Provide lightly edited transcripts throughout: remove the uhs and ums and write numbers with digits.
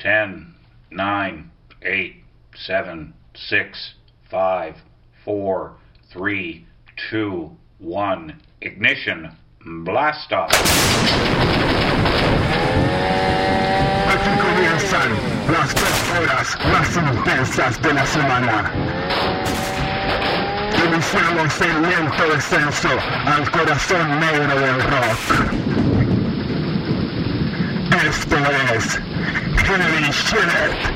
10, 9, 8, 7, 6, 5, 4, 3, 2, 1. Ignition. Blast off. Aquí comienzan las 3 horas más intensas de la semana. Iniciamos el lento descenso al corazón negro del rock. Esto es Heavy Shit.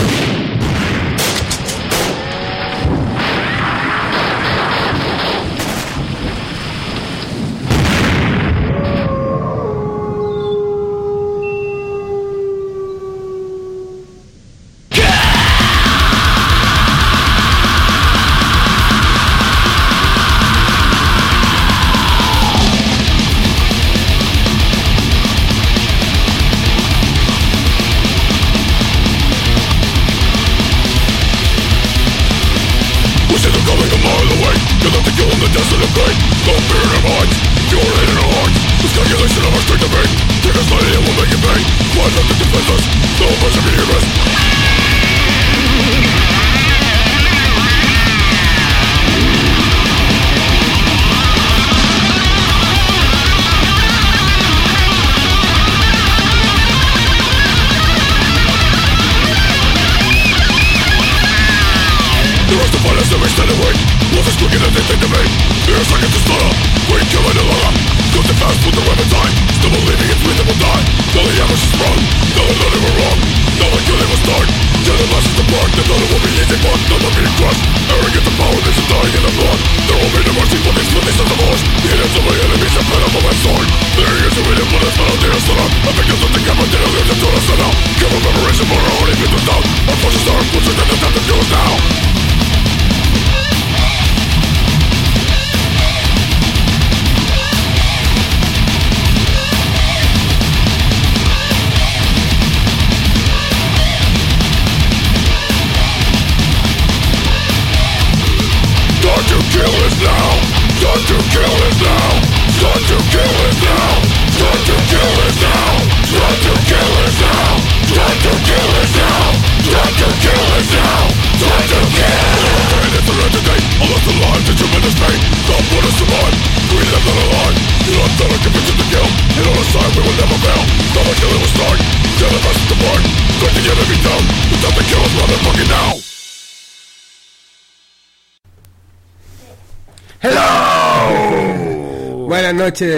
Buenas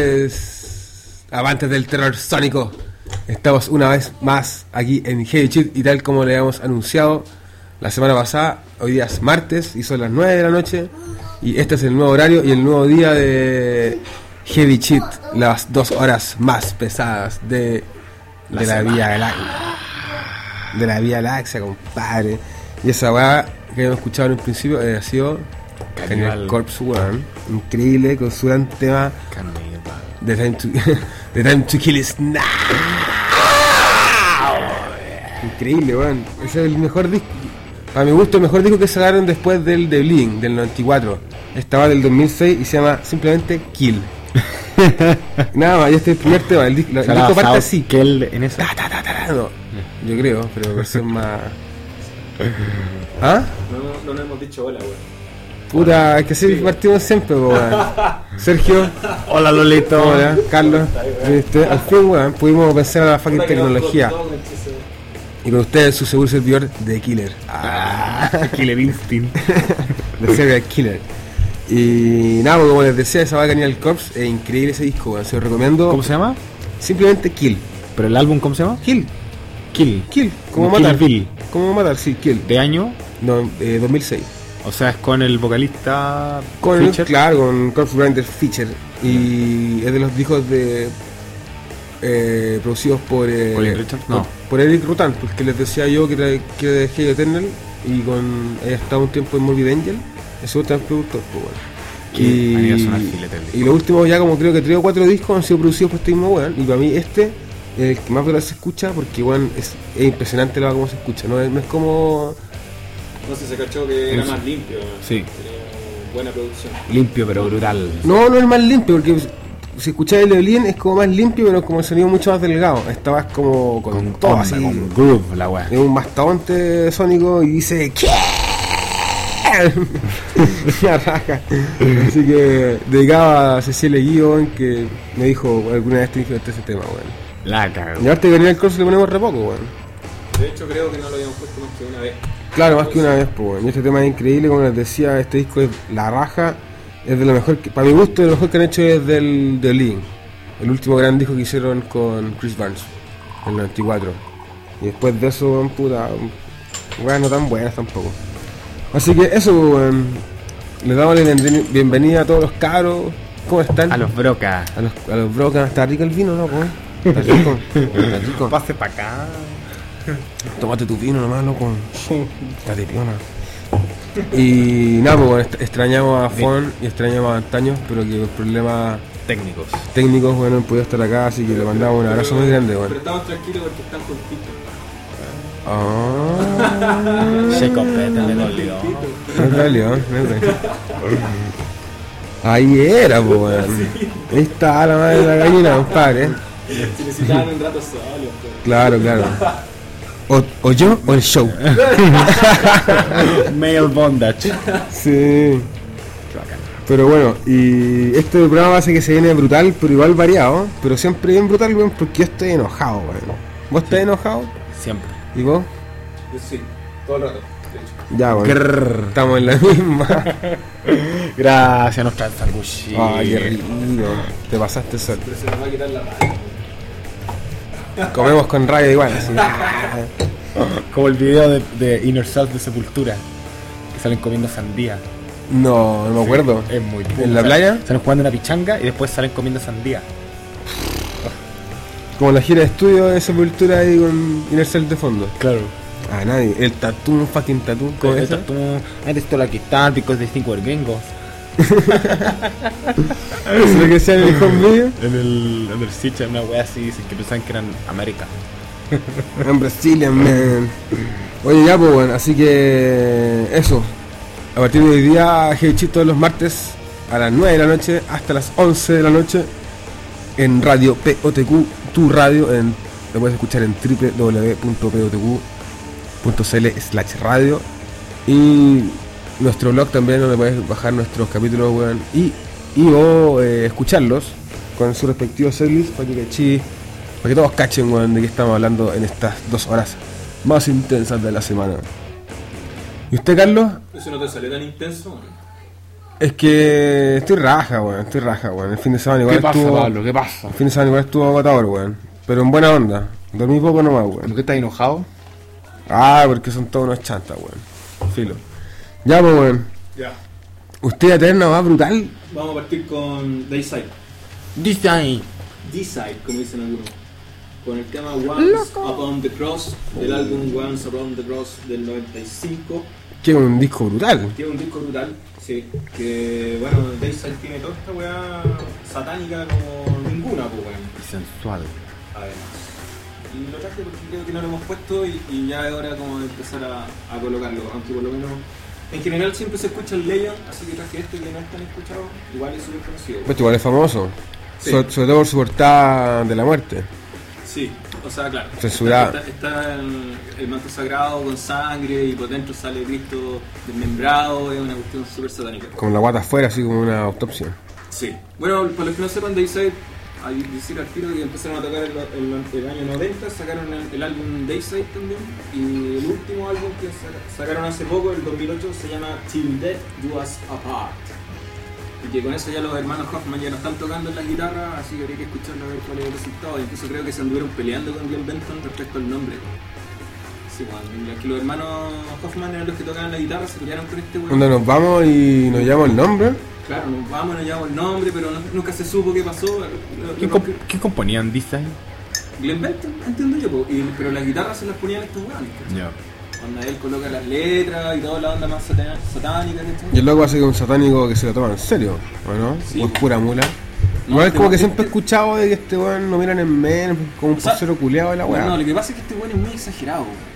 noches, amantes del terror sónico. Estamos una vez más aquí en Heavy Shit y tal como le habíamos anunciado la semana pasada. Hoy día es martes y son las 9 de la noche y este es el nuevo horario y el nuevo día de Heavy Shit, las 2 horas más pesadas de la Vía Galáctica. De la Vía Galaxia, compadre. Y esa weá que hemos escuchado en un principio ha sido Cannibal Corpse, weón. Increíble, con su gran tema The Time to Kill Is Now. Increíble, weón. Ese es el mejor disco. A mi gusto, el mejor disco que sacaron después del The Bleeding, del 94. Estaba del 2006 y se llama simplemente Kill. Nada más, ya este es el primer tema. El disco parte así. Kill en eso. No, yo creo, pero versión más. ¿Ah? No nos hemos dicho hola, weón. Puta, es que así partimos siempre, weón. Sergio. Hola, Lolito. Hola, Carlos. ¿Viste? Al fin, weón, pudimos pensar a la fucking tecnología. Y con ustedes su seguro servidor de Killer. Killer Instinct. De Serial Killer. Y nada, como les decía, esa va a Cannibal Corpse. Es increíble ese disco, weón. Se lo recomiendo. ¿Cómo se llama? Simplemente Kill. ¿Pero el álbum cómo se llama? Kill. Como Kill matar. Bill. Como matar, sí, Kill. ¿De año? No, 2006. O sea, es con el vocalista Con Fisher. Claro, con Corpse Grinder Fisher. Y es de los discos de producidos por Richards, no. por Eric Rutan, pues que les decía yo que de Hell Eternal y con he estado un tiempo en Morbid Angel, ese otro productor, pues bueno. Y los últimos ya como creo que 3 o 4 discos han sido producidos por este mismo weón, y para mí este es el que más se escucha porque weón es impresionante lo como se escucha, no es como. No sé, se cachó que era más limpio, ¿no? Sí. Buena producción. Limpio pero brutal. No es más limpio porque si escucháis el violín es como más limpio, pero como el sonido mucho más delgado. Esta va es como con todo onda, así. con groove la weá. Es un mastodonte sónico y dice ¿qué? La raja. Así que dedicaba a Cecilia Guion, que me dijo alguna vez te dije ese tema, weón. La cago. Y ahora que venía el curso le ponemos re poco, weón. De hecho, creo que no lo habíamos puesto más que una vez. Claro, más que una vez, pues, weón. Y este tema es increíble, como les decía, este disco es la raja. Es de lo mejor, para mi gusto, de lo mejor que han hecho es del The Lean, el último gran disco que hicieron con Chris Barnes, en el 94. Y después de eso, weón, puta, weón, no tan buenas tampoco. Así que eso, weón. Les damos la bienvenida a todos los cabros. ¿Cómo están? A los brocas. A los brocas. ¿Está rico el vino, loco? Está rico. Está rico. Pase para acá. Tómate tu vino nomás, loco. Está de piona. Y nada, pues bueno, extrañamos a Fon y extrañamos a Antaño, pero que por problemas Técnicos. técnicos, bueno, no han podido estar acá, así que le mandamos un abrazo muy grande, Pero bueno. estamos tranquilos porque están juntitos. Ah, Se copete, le dolió. no salió, no salió. Ahí era, pues, weón. Ahí está la madre de la gallina, compadre. Si necesitaban un rato solo, pues. Claro, claro. O yo o el show. Male bondage. Sí. Pero bueno, y este programa va a ser que se viene brutal, pero igual variado. Pero siempre bien brutal, weón, porque yo estoy enojado, weón. ¿Vos estás enojado? Siempre. ¿Y vos? Yo sí, todo el rato, de hecho. Ya, weón. Grrr. Estamos en la misma. Gracias a nuestra sanguchi. Ay, qué rico. Te pasaste sol. Pero se nos va a quitar la mano. Comemos con rabia igual, así. Como el video de Inner Self de Sepultura. Que salen comiendo sandía. No, no me acuerdo. Es muy bueno. ¿En la playa? Salen jugando una pichanga y después salen comiendo sandía. Como la gira de estudio de Sepultura ahí con Inner Cell de fondo. Claro. Ah, nadie. El tatú, un fucking tatú. ¿Cómo es eso? Antes esto la que está, because they think we're gringos. ¿Es lo que decía en el home video? En el sitio, una wea así, dicen que pensaban que eran América. En Brazilian, man. Oye, ya, pues, bueno, así que eso. A partir de hoy día, Heavy Chip todos los martes a las 9 de la noche hasta las 11 de la noche en Radio POTQ, tu radio. Lo puedes escuchar en www.potq.cl/radio. Y nuestro blog también, donde puedes bajar nuestros capítulos, weón, o escucharlos con su respectivo setlist para que todos cachen, weón, de qué estamos hablando en estas 2 horas más intensas de la semana. ¿Y usted, Carlos? ¿Eso no te salió tan intenso? Es que estoy raja, weón. El fin de semana igual estuvo. ¿Qué pasa? El fin de semana igual estuvo agotador, weón. Pero en buena onda. Dormí poco nomás, weón. ¿Por qué estás enojado? Ah, porque son todos unos chantas, weón. Filo. Ya, pues, weón. Ya. Usted eterna va brutal. Vamos a partir con Dayside. Design. D-Side, como dicen algunos. Con el tema Once Upon the Cross, del álbum Once Upon the Cross del 95. Que es un disco brutal. Tiene un disco brutal, sí. Que bueno, Dayside tiene toda esta weá satánica como ninguna, pues weón. Sensual. Además. Y lo traje porque creo que no lo hemos puesto y ya es hora como de empezar a colocarlo, aunque por lo menos en general siempre se escucha el Leon, así que traje este que no es tan escuchado, igual es súper conocido. Pues igual es famoso. Sí. Sobre todo por su portada de la muerte. Sí, o sea, claro. Censurado. Está el manto sagrado con sangre y por dentro sale Cristo desmembrado, es una cuestión súper satánica. Con la guata afuera, así como una autopsia. Sí. Bueno, para los que no sepan, Dayside, hay decir al tiro que empezaron a tocar el año 90, sacaron el álbum Dayside también, y el último álbum que sacaron hace poco, el 2008, se llama Till Death Do Us Apart. Y que con eso ya los hermanos Hoffman ya no están tocando en la guitarra, así que habría que escucharlo a ver cuál es el resultado. Incluso creo que se anduvieron peleando con Glenn Benton respecto al nombre. Sí, bueno, que los hermanos Hoffman eran los que tocaban la guitarra, se pelearon con este weón. Cuando nos vamos y nos llamamos el nombre. Claro, nos vamos, nos llamamos el nombre, pero nunca se supo qué pasó. ¿Qué componían Design? Glenn Benton, entiendo yo, pero las guitarras se las ponían estos weones. Ya. Cuando él coloca las letras y toda la onda más satánica, ¿cachai? Y el loco hace que un satánico que se lo toma en serio, ¿o no? Sí. O es pura mula. No, No, es como que este- siempre he escuchado de que este weón lo miran en menos, como un O sea, parcero culeado de la weá. No, lo que pasa es que este weón es muy exagerado.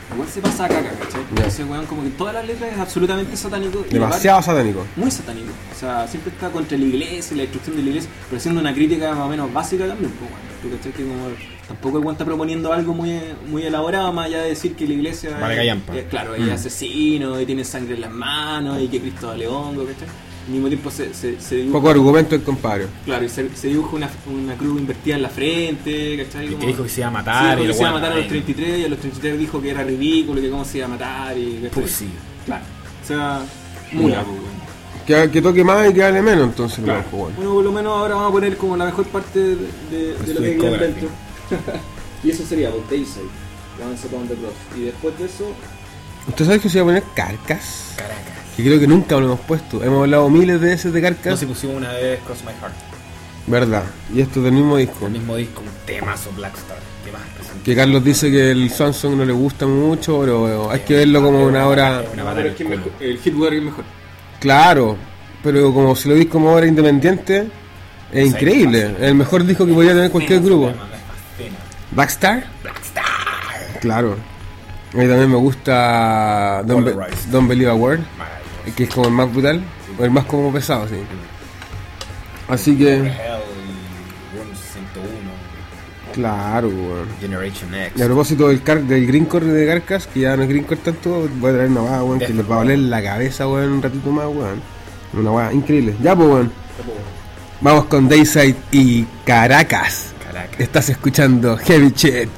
igual se pasa a caca, ¿cachai? Ya. Ese weón como que en todas las letras es absolutamente satánico. y Demasiado satánico. muy satánico. O sea, siempre está contra la iglesia y la destrucción de la iglesia, pero haciendo una crítica más o menos básica también, pues, bueno. ¿Tú cachai? Que como tampoco el weón está proponiendo algo muy elaborado, más allá de decir que la iglesia Vale, callampa. claro, ella es asesino y tiene sangre en las manos y que Cristo vale hongo, ¿cachai? Al mismo tiempo se dibuja, Poco argumento el compadre. claro, y se dibuja una cruz invertida en la frente, ¿cachai? Y Como- que dijo que se iba a Sí, matar. porque y el se iba a weón, matar a los ay, 33 y a los 33 dijo que era ridículo, que cómo se iba a matar y ¿cachai? Pues sí. Claro. O sea, mula, Ya. pues, weón. Que toque más y que hable menos, entonces. Claro. No, pues, bueno. Bueno, por lo menos ahora vamos a poner como la mejor parte de su lo que viene discografía. dentro. Y eso sería pues, Dayside, Once Upon the Cross. Y después de eso, ¿Usted sabe que se iba a poner Carcas? Caracas. Que creo que nunca lo hemos puesto. Hemos hablado miles de veces de No Carcas. se pusimos una vez Cross My Heart. Verdad. Y esto es del mismo disco. El mismo disco, un temazo Blackstar. ¿Qué más presenta? Que Carlos dice que el Samsung no le gusta mucho, pero hay que verlo como una obra. Una no, bala pero en es que el el, culo. el Hitler es mejor. Claro, pero como si lo veis como obra independiente, es increíble. Es el mejor disco que podría tener cualquier grupo. Me fascina. ¿Blackstar? Blackstar. Claro. A mí también me gusta Polarized. Don't Believe a Word, Maravilloso. que es como el más brutal, o el más como pesado, sí. Así que, Hell, Room 101, claro, weón. Generation X. Y a propósito del Greencore de Carcas, que ya no es Greencore tanto, voy a traer una weá, weón, que les va a valer la cabeza, weón, un ratito más, weón. Una weá increíble. Ya, pues, weón. Vamos con Dayside y Caracas. Caracas. Estás escuchando Heavy Shit.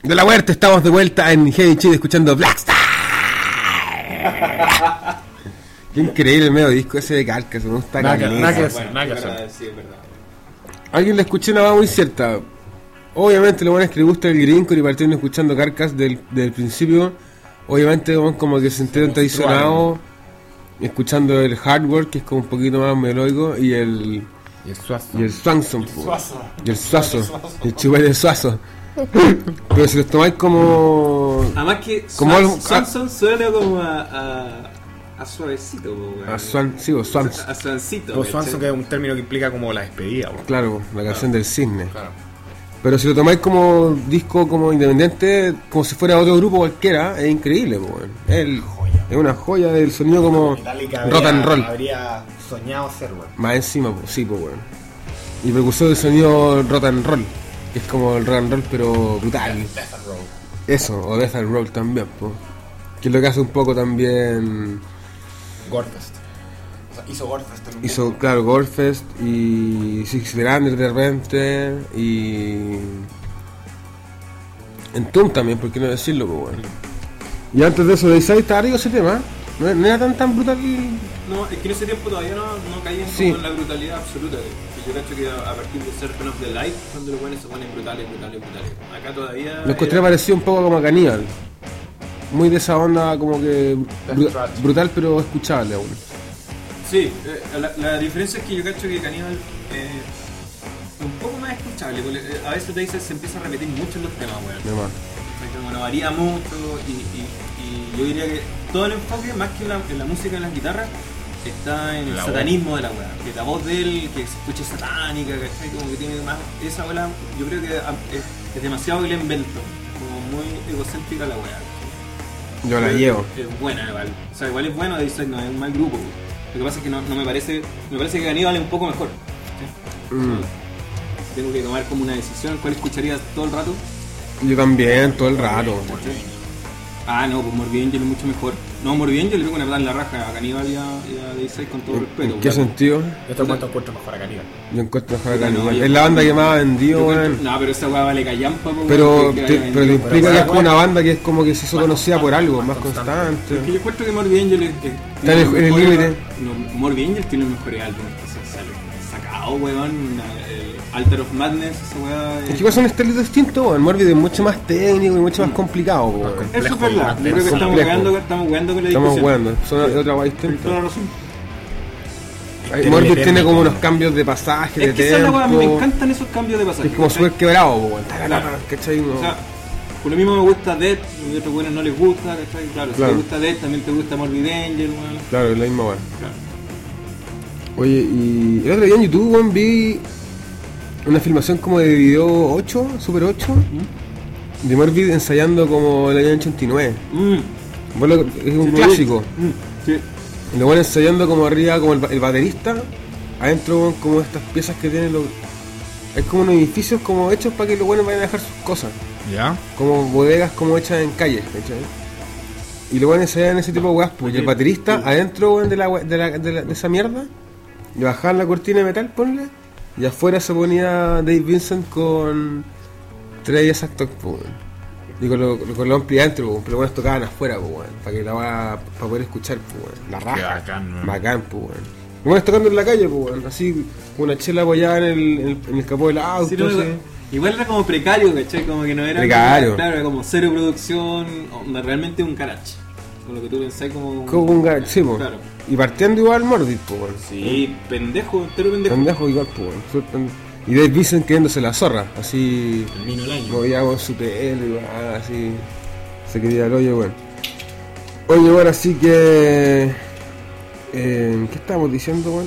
De la Huerta, estamos de vuelta en Heavy Chill escuchando Blackstar. Qué increíble el medio disco ese de Carcass, me gusta Nada que caleta. hacer, nada que es hacer. verdad, sí, es verdad. Alguien le escuché una voz muy cierta. Obviamente lo bueno es que le gusta el gringo y partieron escuchando Carcass del principio. Obviamente como que se sintieron traicionados escuchando el hardware, que es como un poquito más melódico, y el Suazo. y el Swanson, po. Suazo. Y el Suazo, el chupete de Suazo. Pero si los tomáis como Además que Como algo- Swanson suena como a suavecito, po, weón. a Swan, sí, o Swans, A Swancito. O Swanson, que es un término que implica como la despedida, weón. claro, la canción del cisne. Claro. Pero si lo tomáis como disco como independiente, como si fuera otro grupo cualquiera, es increíble, po, weón. Es una joya del sonido como Metallica rock and roll. habría soñado ser, weón. Más encima, pues sí, pues weón. Y precursor del sonido rock and roll, que es como el rock and roll pero brutal. Death and Roll. Eso, o death and roll también, pues. Que es lo que hace un poco también. Gorefest. O sea, hizo Gorefest en un Hizo, punto. claro, Gorefest y Six Feet Under de repente y. Entomb también, por qué no decirlo, pues weón. Y antes de eso, de Isai estaba arriba ese tema, no era tan brutal. No, es que en ese tiempo todavía no caían Sí. como en la brutalidad absoluta. Que yo cacho que a partir de Serpent of the Light, cuando los buenos se ponen brutales. Acá todavía. Lo encontré era- parecido un poco como a Caníbal. Muy de esa onda como que brutal pero escuchable aún. Sí, la diferencia es que yo cacho que Cannibal es un poco más escuchable. Porque, a veces te dices se empieza a repetir mucho en los temas, weón. Además. O sea, como no varía mucho y yo diría que todo el enfoque, más que en la música y en las guitarras, está en el La satanismo de la weá. Que la voz de él, que se escuche satánica, ¿cachai? Como que tiene más. Esa weá, yo creo que es demasiado Glenn Benton, como muy egocéntrica la weá. Yo la Creo llevo. que Es buena igual. O sea, igual es bueno, dice, no es un mal grupo. Weón. Lo que pasa es que no me parece. Me parece que Cannibal es un poco mejor. ¿sí? Mm. Tengo que tomar como una decisión, ¿cuál escucharía todo el rato? Yo también, todo el rato. Ah, no, pues Morbid Angel es mucho mejor. No, Morbid Angel le pego una patada en la raja a Cannibal y a Day6 con todo respeto. ¿En qué weón. sentido? Yo te cuento encuentro mejor a Cannibal. Yo encuentro mejor a No, Caníbal. yo- Es la banda que más ha vendido, Yo weón. encuentro- No, pero esa weá vale callampa, po, Pero weón, que te, haya pero te vendido. implica que es como una banda que es como que se hizo conocida por algo, más Es que constante. yo encuentro que Morbid Angel Está en el límite. No, Morbid Angel tiene los mejores álbumes que se han sacado, weón. Altar of Madness, esa weá. Es que igual son estilos distintos, weón. Morbid es mucho más técnico y mucho más complicado, weón. Eso es verdad. complejo, Yo creo que estamos complejo. weando con la Estamos discusión. jugando, son de otra weá Tienes toda distinta. la razón. Morbid tiene como unos cambios de pasaje, Es que de esa es la weá, a mí me tempo. encantan esos cambios de pasaje. Es como ¿cachai? súper quebrado, weón. ¿Cachai? O sea, por lo mismo me gusta Death, y a otros buenos no les gusta, ¿cachai? Claro, si Claro. te gusta Death, también te gusta Morbid Angel, weón. Claro, es la misma weá. Claro. Oye, y el otro día en YouTube, weón, vi una filmación como de video 8, Super 8, de Morbid ensayando como el año 89. Bueno, es un Sí, clásico. Sí. Y lo van ensayando como arriba, como el baterista, adentro weón, como estas piezas que tienen los... Es como unos edificios como hechos para que los buenos vayan a dejar sus cosas. ¿Ya? Como bodegas como hechas en calles, ¿cachai? Y lo van a ensayar en ese tipo de weas, pues. Y el baterista adentro weón, de esa mierda, le bajaban la cortina de metal, ponle, y afuera se ponía Dave Vincent con 3 exactos, pues. Y con lo ampli adentro, pues, pero bueno, tocaban afuera, pues, weón, para que la para poder escuchar, pues, weón. La raja. bacán, weón. Bacán, pues, weón. Y bueno, tocando en la calle, pues, weón, así, con una chela apoyada en el capó del auto, Sí, no, así. igual era como precario, ¿cachai? Como que no era. Precario. Claro, era como cero producción, onda, realmente un garage. Con lo que tú pensás como. Como un garage, sí, pues. Claro. Y partiendo igual Morbid, pues, weón. Sí, pendejo, entero pendejo. Pendejo igual, pues, weón. Súper pendejo. Y Dave Vincent queriéndose la zorra, así, El vino del año. movía con su pelo y weón, así, se quería el hoyo, weón. Oye, bueno, así que... ¿qué estábamos diciendo, weón?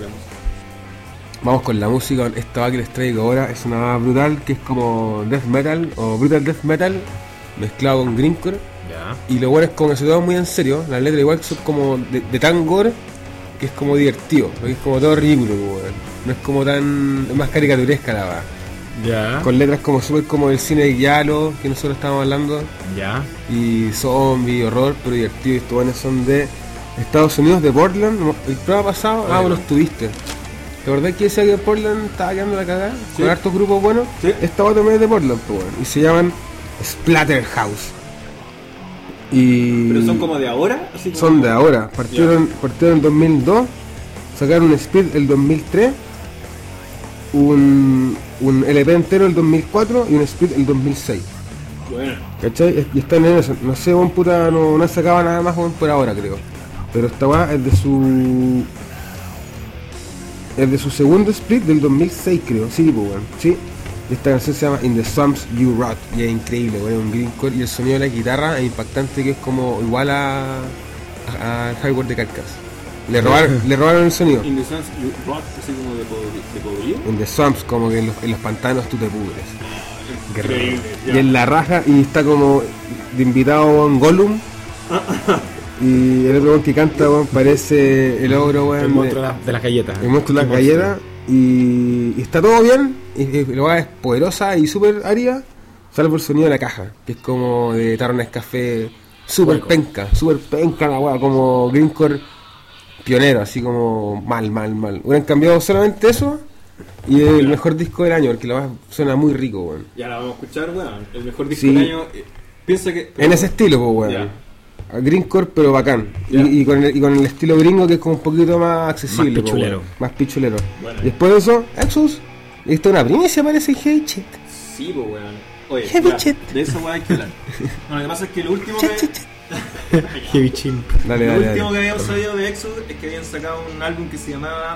Vamos con la música. Esta va que les traigo ahora es una brutal, que es como death metal, o brutal death metal, mezclado con grindcore. Ya. Y lo bueno es como que se toma muy en serio. Las letras igual son como de tan gore, que es como divertido, porque es como todo ridículo, weón. No es como tan... es más caricaturesca la verdad. Ya. Con letras como súper como el cine de Giallo, que nosotros estábamos hablando, Ya. y zombie, horror, pero divertido. Y estos buenos son de Estados Unidos, de Portland. El programa pasado, vos los tuviste. ¿Te acordás que decía que Portland estaba quedando la cagada? Sí. Con hartos grupos buenos. Sí. Esta otra también es de Portland, pues, bueno, y se llaman Splatterhouse. Y Pero son como de ahora, así como... son de ahora. Partieron en 2002, sacaron un Speed el 2003, un LP entero el 2004 y un Speed el 2006. Bueno, ¿Cachai? Y están en eso. No sé, weón, puta, no sacaba nada más, weón, por ahora, creo. Pero esta weá es de su segundo split del 2006, creo. Sí, pues, weón. Sí. Y esta canción se llama In the Swamps You Rot. Y es increíble, weón. Un greencore. Y el sonido de la guitarra es impactante, que es como igual al hardware de Carcass. Le robaron el sonido. In the Sense You Rot, así como de podrido. In the Swamps, como que en los pantanos tú te pudres. Increíble, Y en la raja, y está como de invitado en Gollum. Y el otro weón que canta, weón, parece el ogro, weón. El monstruo de las galletas. El monstruo de las galletas. Y está todo bien. Y la weá es poderosa y súper árida. Salvo el sonido de la caja, que es como de Tarrones Café. Súper penca la weá, como greencore pionero, así como mal. Hubieran cambiado solamente eso. Y es el mejor disco del año, porque la weá suena muy rico, weón. Ya la vamos a escuchar, weón. El mejor disco Sí. del año. Piensa que... En ese estilo, pues, weón. Ya. Greencore, pero bacán. Ya. Y con el estilo gringo, que es como un poquito más accesible. Más pichulero. po, weón. Más pichulero. Bueno. Y después de eso, Exodus. Y esto es una primicia, parece, Heavy Shit. Sí, pues, weón. Oye, Heavy ya, shit. de eso weón hay que hablar. No, lo que pasa es que lo último que... Heavy Chimp. Dale, Lo dale, último dale. que habíamos sabido de Exodus es que habían sacado un álbum que se llamaba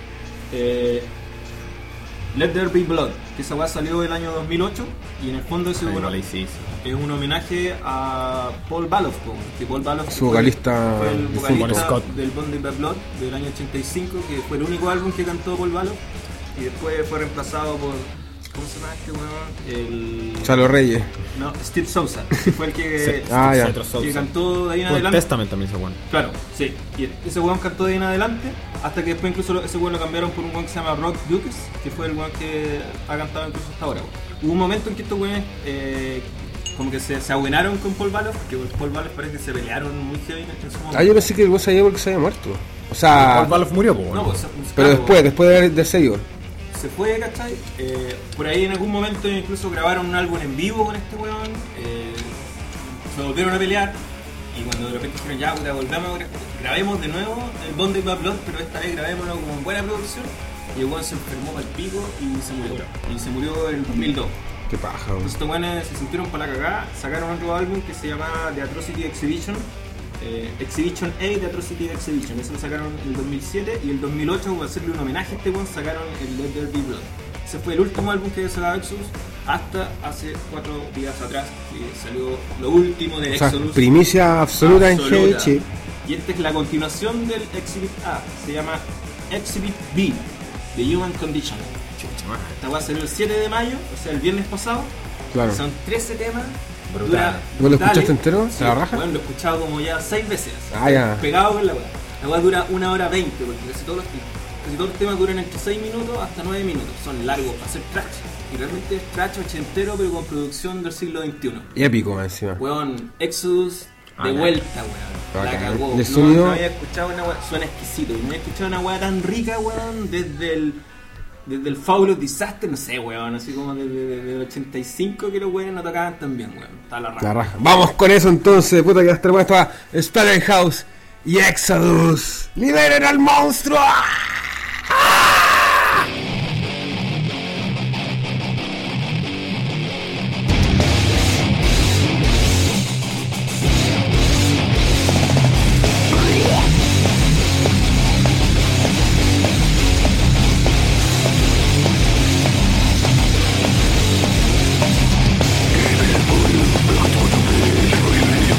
Let There Be Blood, que esa weá salió el año 2008 y en el fondo ese bueno, es un homenaje a Paul Baloff, que Paul Baloff Su vocalista fue el difunto. vocalista Scott. del Bond in the Blood del año 85, que fue el único álbum que cantó Paul Baloff y después fue reemplazado por, ¿cómo se llama este weón? Chalo Reyes. No, Steve Sousa, que fue el que, Ah, ya. que cantó de ahí en Con adelante. Testament también se bueno. Claro, sí. Y ese weón cantó de ahí en adelante, hasta que después incluso ese weón lo cambiaron por un weón que se llama Rock Dukes, que fue el weón que ha cantado incluso hasta ahora, weón. Hubo un momento en que estos weones como que se abuenaron con Paul Baloff, que Paul Baloff parece que se pelearon muy heavy en su momento. Ah, yo pensé que el weón se había porque se había muerto. O sea, Paul Baloff murió, pues, No, bueno. pues, pero claro, después de seguido. se fue, ¿cachai? Por ahí en algún momento incluso grabaron un álbum en vivo con este weón, se volvieron a pelear y cuando de repente dijeron ya, puta, volvamos, grabemos de nuevo el Bond in the Blood, pero esta vez grabémoslo con buena producción y el weón se enfermó para el pico y se murió. Y se murió en 2002. Qué paja, weón. Entonces estos weones se sintieron para la cagada, sacaron otro álbum que se llama The Atrocity Exhibition. Exhibition A de Atrocity Exhibition, eso lo sacaron en el 2007 y el 2008 para hacerle un homenaje a este weón sacaron el Let There Be Blood. Ese fue el último álbum que sacaba Exodus hasta hace 4 días atrás que salió lo último de O sea, Exodus. primicia absoluta en Heavy Shit. Y esta es la continuación del Exhibit A, se llama Exhibit B, The Human Condition. Esta va a salir el 7 de mayo, o sea el viernes pasado. Claro. Son 13 temas. Brutal. ¿Vos lo escuchaste brutales. entero? Sí, ¿Se la raja? bueno, lo he escuchado como ya 6 veces. Ah, ya. Pegado con la weá. La weá dura 1 hora 20, porque casi todos los temas duran entre 6 minutos hasta 9 minutos. Son largos para hacer trash. Y realmente es trash ochentero, pero con producción del siglo XXI. Y épico, más encima. Weón, Exodus de ya. vuelta, weón. La Bacán. cagó. El sonido- No había escuchado una weá, suena exquisito. Y no había escuchado una weá tan rica, weón, desde el Fabulous Disaster, no sé, weón, así como desde el 85 que los weones no tocaban tan bien, weón. Está la raja. La raja. Vamos con eso entonces, puta que hasta puesto a Splatterhouse y Exodus. ¡Liberen al monstruo!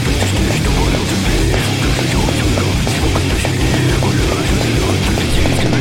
Thank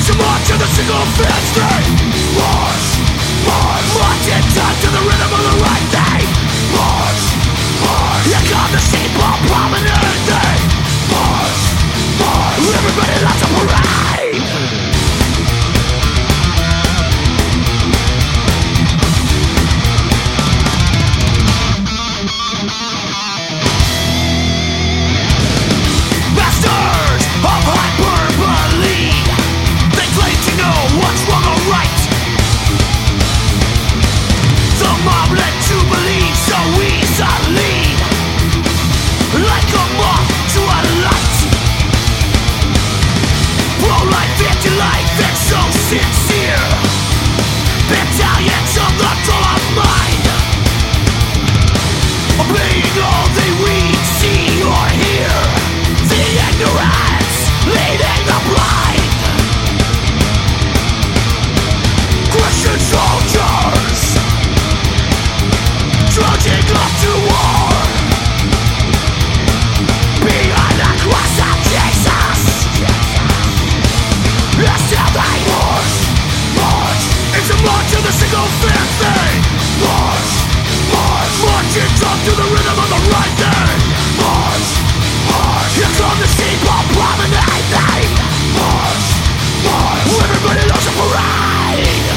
It's a march of the single fence thing. March, march, march in time to the rhythm of the right thing. March, march, here come the sheep-all promenade thing. March, march, everybody loves a parade. Masters of hyperbole, they claim to know what's wrong or right. The mob led to believe so easily, like a moth to a light. Pro-life, anti-life, they're so sincere. Battalions of the dollar mind, obeying all they read, see or hear. The ignorance leading the blind. Christian soldiers trudging off to war behind the cross of Jesus. As how they march, march. It's a march of the single fair thing. March, march, marching up to the rhythm of the right thing. March, march. Here come the sheep-all promenade thing. March, march. Everybody loves a parade.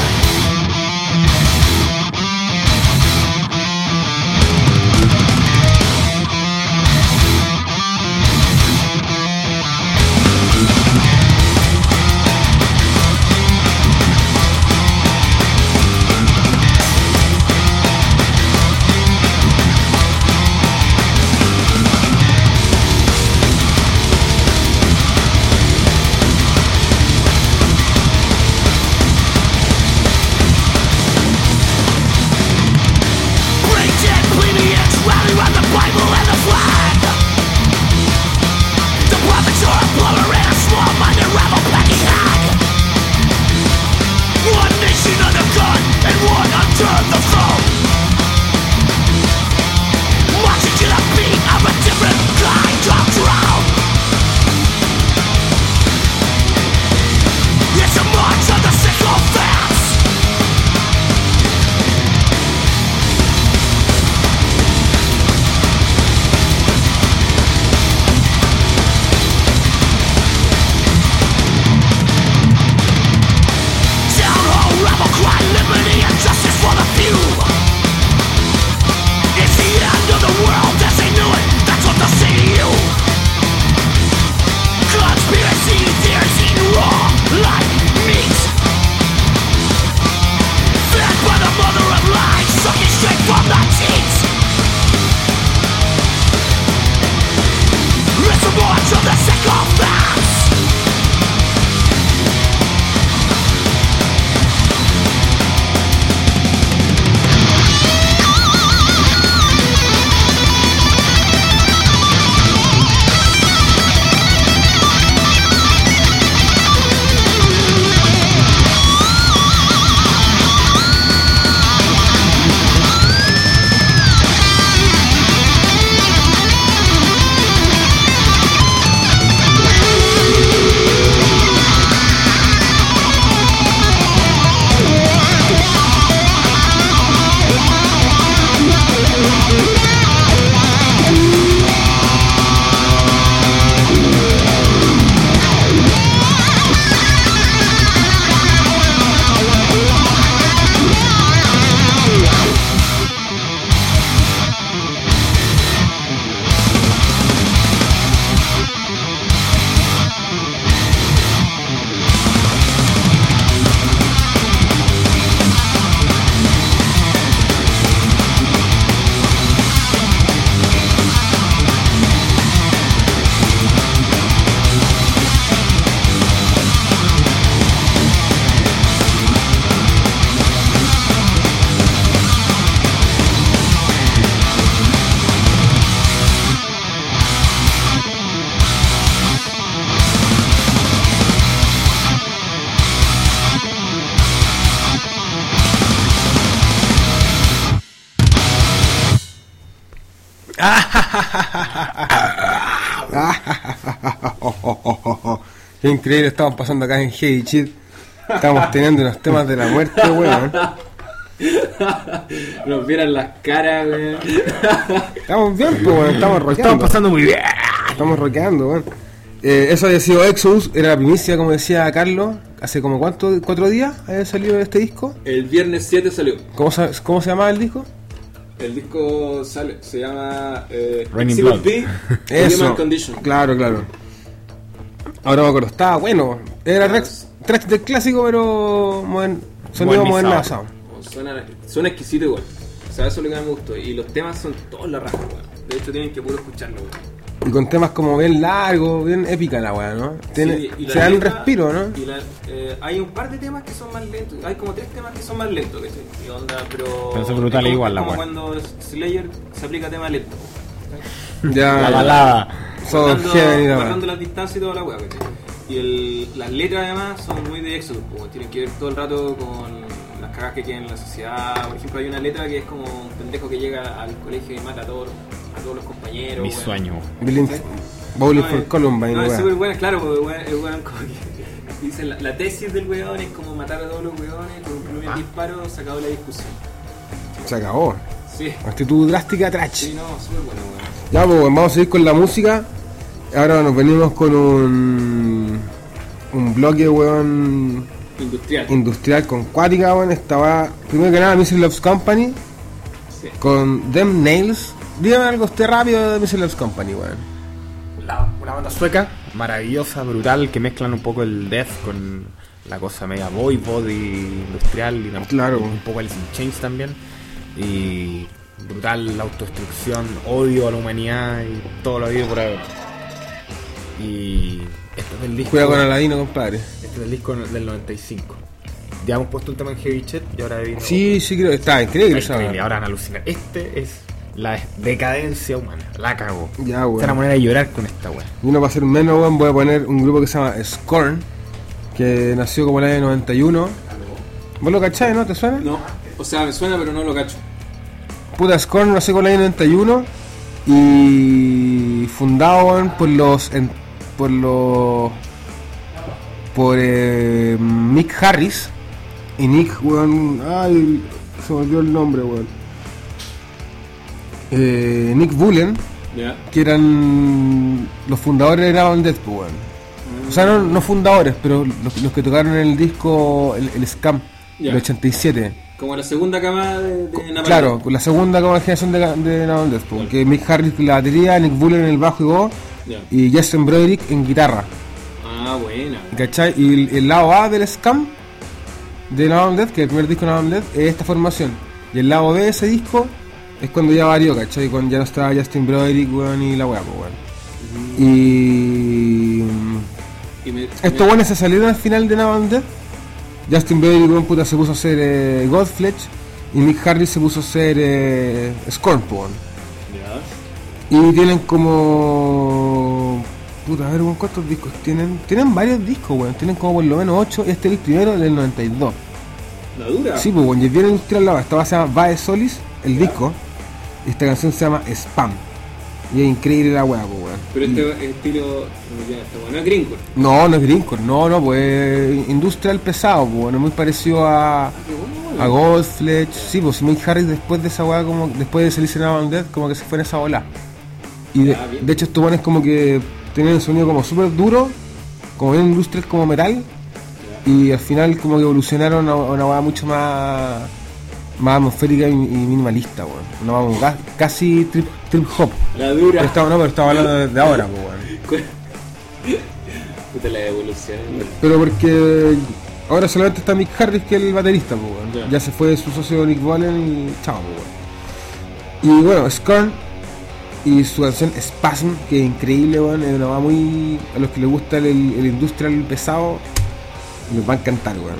Qué increíble, estamos pasando acá en Heavy Shit Estamos teniendo unos temas de la muerte, weón. Nos vieran las caras, weón. Estamos bien, pues, weón. Estamos rockeando. Estamos pasando muy bien. Estamos rockeando, weón. Eso había sido Exodus, era la primicia, como decía Carlos. Hace como ¿cuánto? 4 días había salido este disco. El viernes 7 salió. ¿Cómo se llamaba el disco? El disco se llama Raining Exhibit Blood. B, Eso. Human Condition. Claro. Ahora me acuerdo, estaba bueno. Era track del clásico, pero sonido Modernizado. modernizado. Suena exquisito igual. O sea, eso es lo que más me gustó. Y los temas son todos la raja, weón. De hecho, tienen que puro escucharlo, weón. Y con temas como bien largos, bien épica la weá, ¿no? Sí, y la se da un letra- respiro, ¿no? Y hay un par de temas que son más lentos. Hay como 3 temas que son más lentos, ¿cachai? Y onda, pero son brutales es como- igual la es como weá. cuando Slayer se aplica tema lento. Ya, La balada. Son heavy, la guardando weá. las distancias y toda la weá, ¿cachai? Y las letras además son muy de Exodus, como tienen que ver todo el rato con las cagas que quedan en la sociedad. Por ejemplo, hay una letra que es como un pendejo que llega al colegio y mata a todos los compañeros. Mi weón. sueño. Bowling No, for es- Columbine, No, es weá. súper buena, claro, porque el weón como que dice la tesis del weón es como matar a todos los weones con un primer disparo, se acabó la discusión. Se acabó. Sí, Actitud drástica, trash. sí, no, súper bueno, weón. Ya, pues vamos a seguir con la música. Ahora nos venimos con un bloque, weón, industrial con Cuática, weón. Estaba, primero que nada, Missile Loves Company Sí. con Them Nails. Dígame algo usted rápido de Missile Loves Company, weón. Una banda sueca, maravillosa, brutal, que mezclan un poco el death con la cosa media boy, body, industrial y Claro. un poco Alice in Chains también. Y brutal, la autodestrucción, odio a la humanidad y todo lo habido por haber. Y esto es del disco. Cuidado con Aladino, compadre. Este es del disco del 95. Ya hemos puesto un tema en Heavy Chet y ahora vino. Sí, creo que está increíble Está esa. increíble, ahora van a alucinar. Este es la decadencia humana, la cagó. Ya, Esta es weón. la manera de llorar con esta weá. Y uno para ser menos, weón, voy a poner un grupo que se llama Scorn, que nació como en el año 91. ¿Vos lo cacháis, no? ¿Te suena? No, o sea, me suena, pero no lo cacho. Puta, Scorn nació con el año 91 y fundado, weón, por Mick Harris y Nick, weón, ay, se me olvidó el nombre, weón. Nick Bullen, Ya. que eran los fundadores de Naval Death, pues, weón. O sea, no fundadores, pero los que tocaron en el disco, el Scam, Ya. el 87. Como la segunda cama de Napalm. Claro, con la segunda como generación de Naval Death, pues, que Mick Harris en la batería, Nick Bullen en el bajo y voz, Ya. y Jason Broderick en guitarra. Ah, buena. ¿Cachai? Y el lado A del Scam de Naval Death, que es el primer disco de Naval Death, es esta formación. Y el lado B de ese disco es cuando ya varió, ¿cachai? Cuando ya no estaba Justin Broderick, weón, y la weá, pues, weón. Y estos buenos se salieron al final de Naval Death. Justin Bieber, weón, puta, se puso a hacer Godfletch y Mick Harris se puso a hacer Scorn, po, weón. Y tienen como... Puta, a ver, weón, ¿cuántos discos tienen? Tienen varios discos, weón. Tienen como por lo menos 8 y este es el primero del 92. ¿La dura? Sí, pues, weón, y es bien industrial la weá. Esta weá se llama Vae Solis, el disco. Y esta canción se llama Spam. Y es increíble la weá, pues, weón. Pero este estilo... No es gringo. No es Greencore, no, pues industrial pesado, pues bueno, muy parecido a Godfletch, sí, pues si Mick Harris después de esa weá, como después de salirse Naval Death, como que se fue en esa bola. Y de hecho estos buenos como que tienen un sonido como súper duro, como bien industrial, como metal, y al final como que evolucionaron a una weá mucho más atmosférica y minimalista, weón. Una weá casi trip hop. La dura. Pero estaba hablando de ahora, pues weón. Puta la evolución. Pero porque ahora solamente está Mick Harris, que es el baterista, pues, weón. Ya. Ya se fue su socio Nick Bullen y chao, pues, weón. Y bueno, Scorn y su canción Spasm, que es increíble, weón, es una va muy... A los que les gusta el industrial pesado, les va a encantar, weón.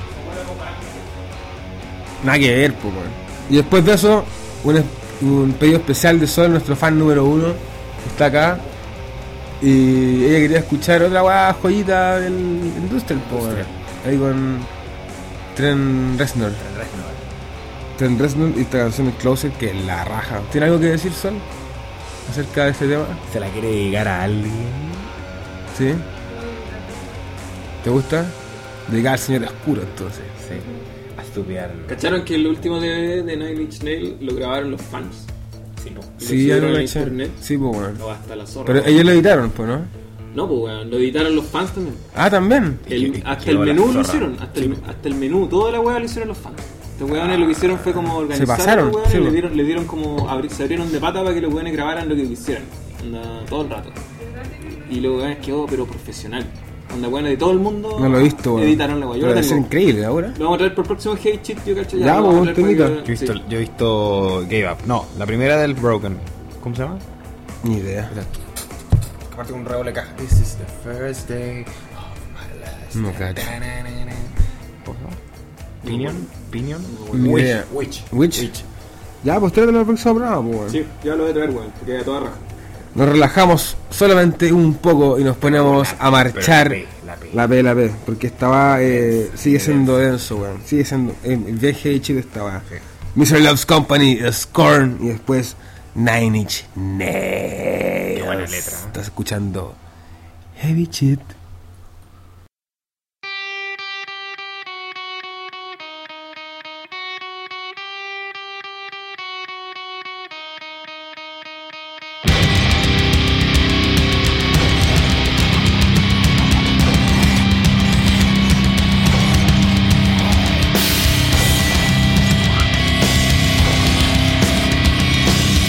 Nada que ver, pues, weón. Y después de eso, un pedido especial de Sol, nuestro fan número 1, que está acá. Y ella quería escuchar otra weá joyita del Industrial, po, weón. Ahí con Trent Reznor. Trent Reznor y esta canción es Closer, que es la raja. ¿Tiene algo que decir, Sol? Acerca de este tema. ¿Se la quiere dedicar a alguien? ¿Sí? ¿Te gusta? dedicada al Señor Oscuro, entonces. Sí. A estudiar. ¿Cacharon que el último DVD de Nine Inch Nails lo grabaron los fans? Sí, no. Y lo Sí, ya subieron lo a caché. internet. Sí, pues, weón. No, hasta la zorra. Pero ellos lo editaron, pues, ¿no? No, pues weón, lo editaron los fans también. Ah, también. Hasta quedó el la menú lo zorra. hicieron, hasta el menú, toda la weá lo hicieron los fans. Estos weones lo que hicieron fue como organizar pasaron, a los weones, sí, le dieron como se abrieron de pata para que los weones grabaran lo que quisieran. Onda, todo el rato. Y los weones quedó pero profesional. Onda, weones de todo el mundo No lo he visto, weón. editaron la weá. Yo Pero lo debe ser tengo. increíble ahora. Lo vamos a traer por el próximo Hey Chit, yo cacho Ya, lo pues, vamos a traer para temita. que- Yo he visto Gave Up. No, la primera del Broken. ¿Cómo se llama? Ni idea. Aparte con un redoble de caja. This is the first day of my last. No cacho. ¿Cómo se llama? Pinion. Ni idea. Witch. Ya, pues tráetelo al próximo programa, pues, weón. Sí, ya lo voy a traer, weón, porque queda toda raja. Nos relajamos solamente un poco y nos ponemos a marchar. La P, porque estaba, sigue siendo denso, weón. Sigue siendo, el viaje de Chile estaba Mr. Love's Company, Scorn y después Nine Inch Nails. Qué buena letra, ¿eh? Estás escuchando Heavy Chit.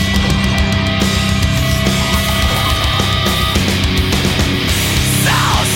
South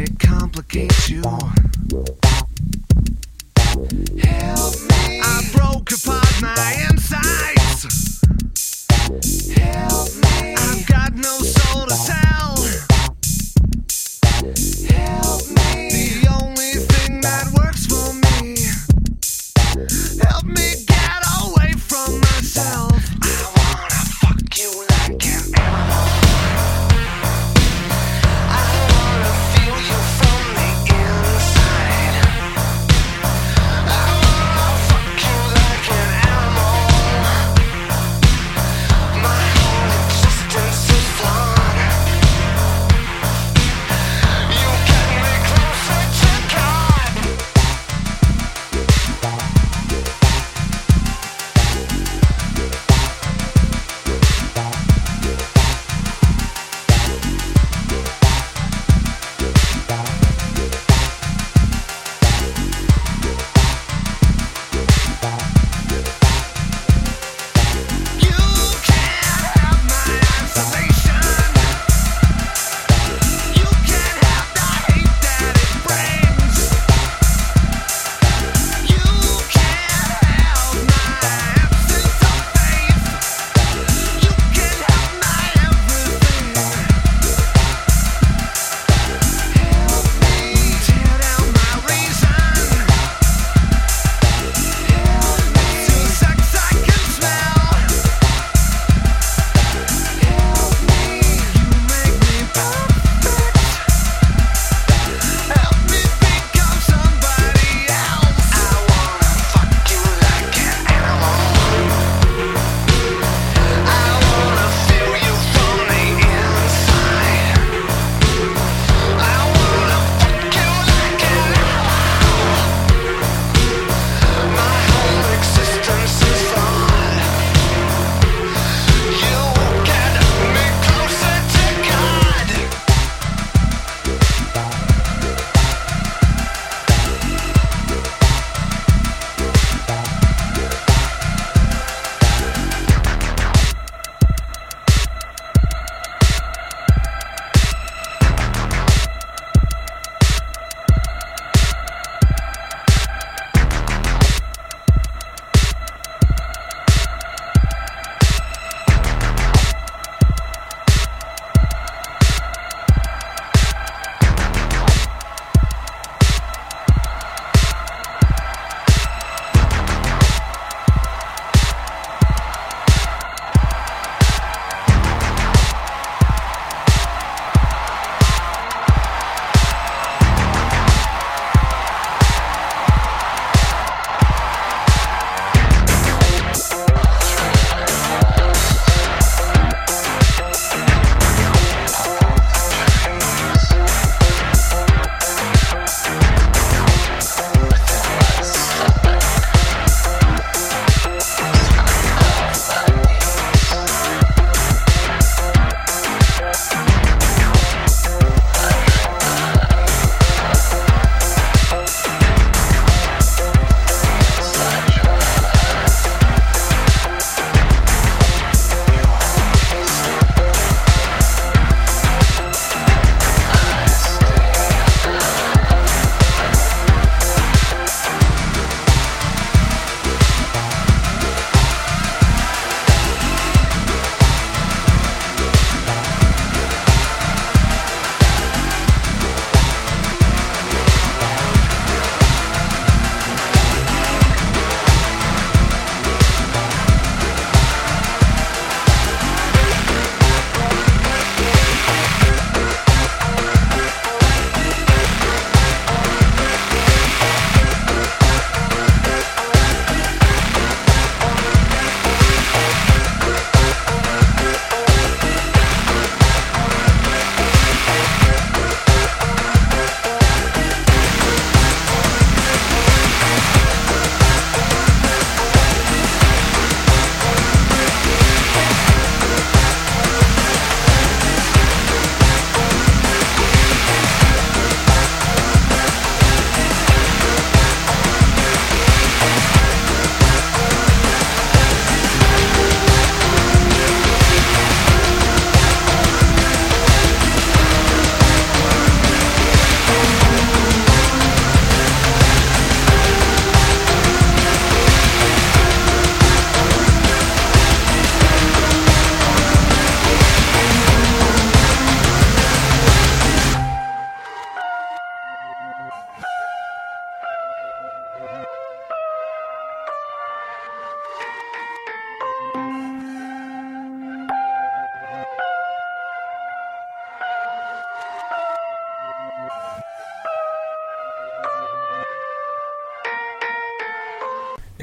it complicates you. Help me. I broke apart my insides. Help me. I've got no soul to tell. Help me. The only thing that works for me. Help me get away from myself. I wanna fuck you like an animal. I wanna feel you from the inside. I wanna fuck you like an animal. My whole existence is flawed.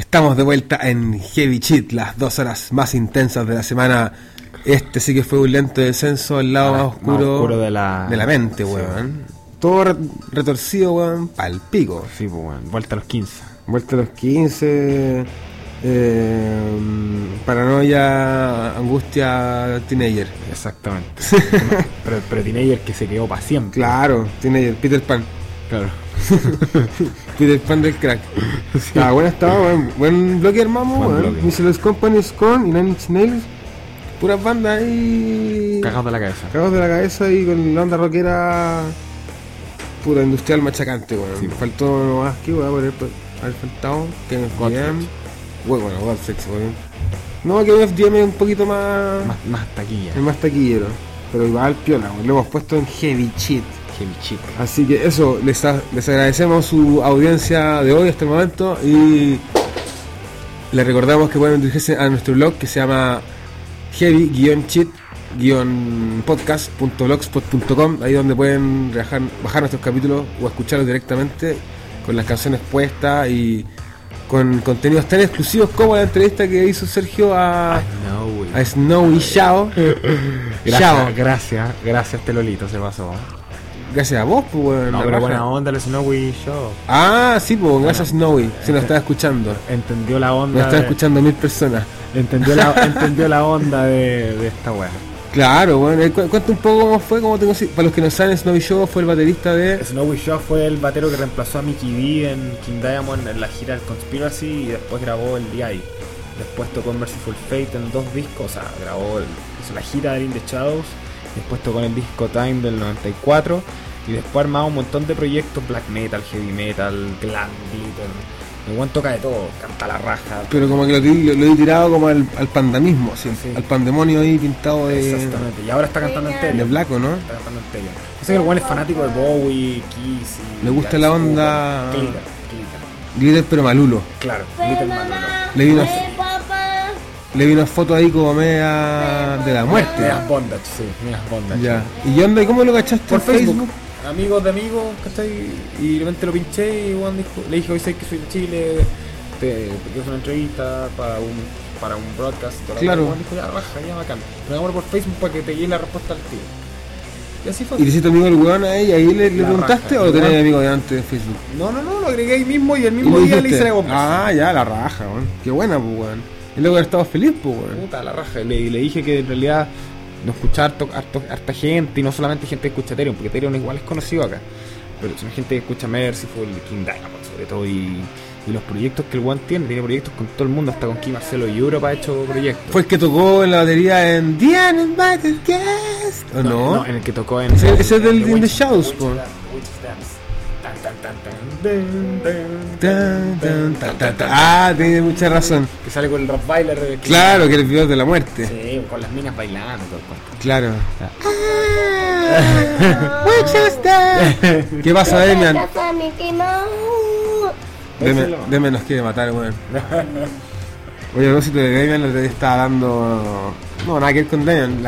Estamos de vuelta en Heavy Cheat, las 2 horas más intensas de la semana. Este sí que fue un lento descenso al lado más oscuro de la mente, weón. Todo retorcido, weón, pa'l pico. Sí, pues, weón. Vuelta a los 15. Vuelta a los 15, paranoia, angustia, teenager. Exactamente. pero teenager que se quedó para siempre. Claro, teenager, Peter Pan. Claro. Peter Pan del crack. Sí. Bueno, estaba, buen bloque armamos, Buen weón. bloque. Missiles Company, Scorn y Nine Inch Nails. Puras bandas ahí. Cagados de la cabeza. Cagados de la cabeza y con la onda rockera pura industrial machacante, weón. Sí. Faltó nomás que voy a poner haber faltado que FDM. Bueno, Godsex, weón. No, que FDM es un poquito más taquilla. es más taquillero. Pero igual piola, weón. Lo hemos puesto en Heavy Cheat. Heavy Cheat. Así que eso, les agradecemos su audiencia de hoy hasta el momento y les recordamos que pueden dirigirse a nuestro blog que se llama heavy-cheat-podcast.blogspot.com, ahí donde pueden bajar nuestros capítulos o escucharlos directamente con las canciones puestas y con contenidos tan exclusivos como la entrevista que hizo Sergio a Snowy Shao. Gracias, Telolito, se pasó. Gracias a vos, pues, weón. No, la pero raja. buena onda el Snowy Show. Ah, sí, pues, gracias Snowy. Se nos estaba escuchando. Entendió la onda. Nos están escuchando 1000 personas. Entendió la onda de esta weá. Claro, bueno, cuenta un poco cómo fue, cómo para los que no saben, Snowy Show fue el baterista de... Snowy Show fue el batero que reemplazó a Mickey D en King Diamond en la gira del Conspiracy y después grabó el DI. Después tocó en Merciful Fate en 2 discos, o sea, hizo la gira de In the Shadows, después tocó en el disco Time del 94 y después armado un montón de proyectos, black metal, heavy metal, glam, glitter. El buen toca de todo, canta la raja. Pero como que lo he tirado como al pandamismo, así, Sí. al pandemonio ahí pintado de Exactamente, y ahora está cantando en serio. blanco, ¿no? Está cantando en serio. Yo sé que el buen es fanático de Bowie, Kiss y... Le gusta la onda- Glitter. Glitter pero malulo. Claro, glitter malo. Le vi una foto ahí como media de la muerte. Medias bondage, sí, medias bondage. Ya. ¿Y onda? ¿Y cómo lo cachaste Por en Facebook? Facebook. Amigos de amigos, ¿cachai? Y de repente lo pinché y bueno, le dije, hoy sé que soy de Chile, te quiero una entrevista para un broadcast. Claro. Y dijo, ya, baja, ya bacán. Me llamó por Facebook para que te llegue la respuesta al tío. Y así fue. ¿Y te hiciste amigo del weón a ella y ahí le La preguntaste raja, o lo tenías igual. amigo de antes de Facebook? No, lo agregué ahí mismo y el Y mismo día le dijiste, hice la compra. ah, ya, la raja, weón. Qué buena, pues, weón. Y luego estaba feliz, pues, weón. Puta, la raja. Le dije que en realidad no escuchaba harta gente y no solamente gente que escucha Ethereum, porque Ethereum igual es conocido acá. Pero son gente que escucha Merciful, King Diamond sobre todo y los proyectos que el One tiene proyectos con todo el mundo, hasta con Kim Marcelo y Europe ha hecho proyectos. Fue el que tocó en la batería en The Uninvited Guest, ¿o no? No, en el que tocó en... Ese es del The In the Witch- Shadows, Witch po. Dance, Witch Dance. Tan, tan, tan, tan, tan. Ah, tiene mucha razón. Que sale con el Rottweiler. Claro, que el video de la muerte. Sí, con las minas bailando todo el cuento. Claro. ¿Qué pasa, Demian? Demian nos quiere matar, weón. Oye, a propósito de Demian, el otro día estaba dando... No, nada que ver con Demian,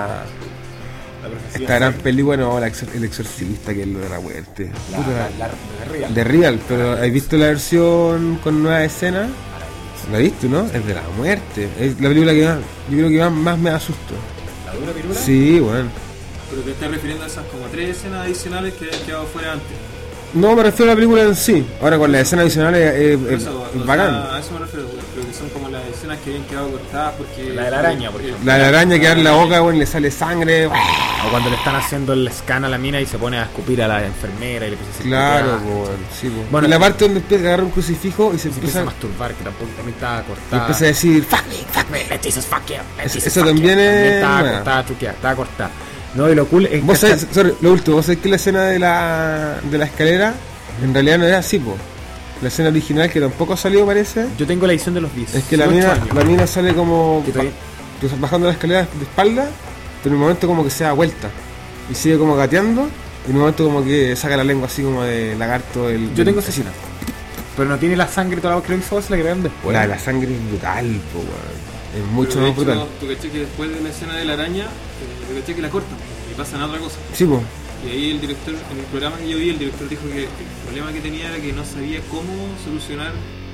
esta gran película, no, El Exorcista, que es lo de la muerte. Puta, de Real, pero ¿has visto la versión con nueva escena? ¿La viste, no? Es de la muerte. Es la película que más, yo creo que más me da susto. ¿La dura pirula? Sí, bueno. Pero te estás refiriendo a esas como 3 escenas adicionales que habían quedado fuera antes. No, me refiero a la película en sí. Ahora con las escenas adicionales Por es eso, o bacán. sea, a eso me refiero, creo que son como las escenas que habían quedado cortadas porque... La de la araña, por ejemplo. La de la araña que abre la boca, bueno, le sale sangre. O cuando le están haciendo el scan a la mina y se pone a escupir a la enfermera y le empieza a decir Claro, "Puta", po, sí, po. Bueno, y la parte donde empieza a agarrar un crucifijo y se se empieza a empieza masturbar, que tampoco también estaba y cortada. empieza a decir fuck me. Jesus fuck you, Jesus Eso fuck también you. es Estaba buena. cortada, truqueada, estaba cortada. No, y lo cool es Vos que sabés, sorry, lo último, vos sabés que la escena de la escalera en realidad no era así, po. La escena original que tampoco salió parece. yo tengo la edición de los 10. Es que la mina sale como Que todavía- pues, bajando la escalera de espalda, pero en un momento como que se da vuelta y sigue como gateando y en un momento como que saca la lengua así como de lagarto. Yo tengo esa escena. Pero no tiene la sangre toda la que lo hizo, se la agregaron después. La sangre es brutal, po, weón. Es mucho Pero de más hecho, brutal. tú caché que después de la escena de la araña, yo caché que la cortan y pasan a otra cosa. Sí, po. Y ahí el director, en el programa que yo vi, el director dijo que el problema que tenía era que no sabía cómo solucionar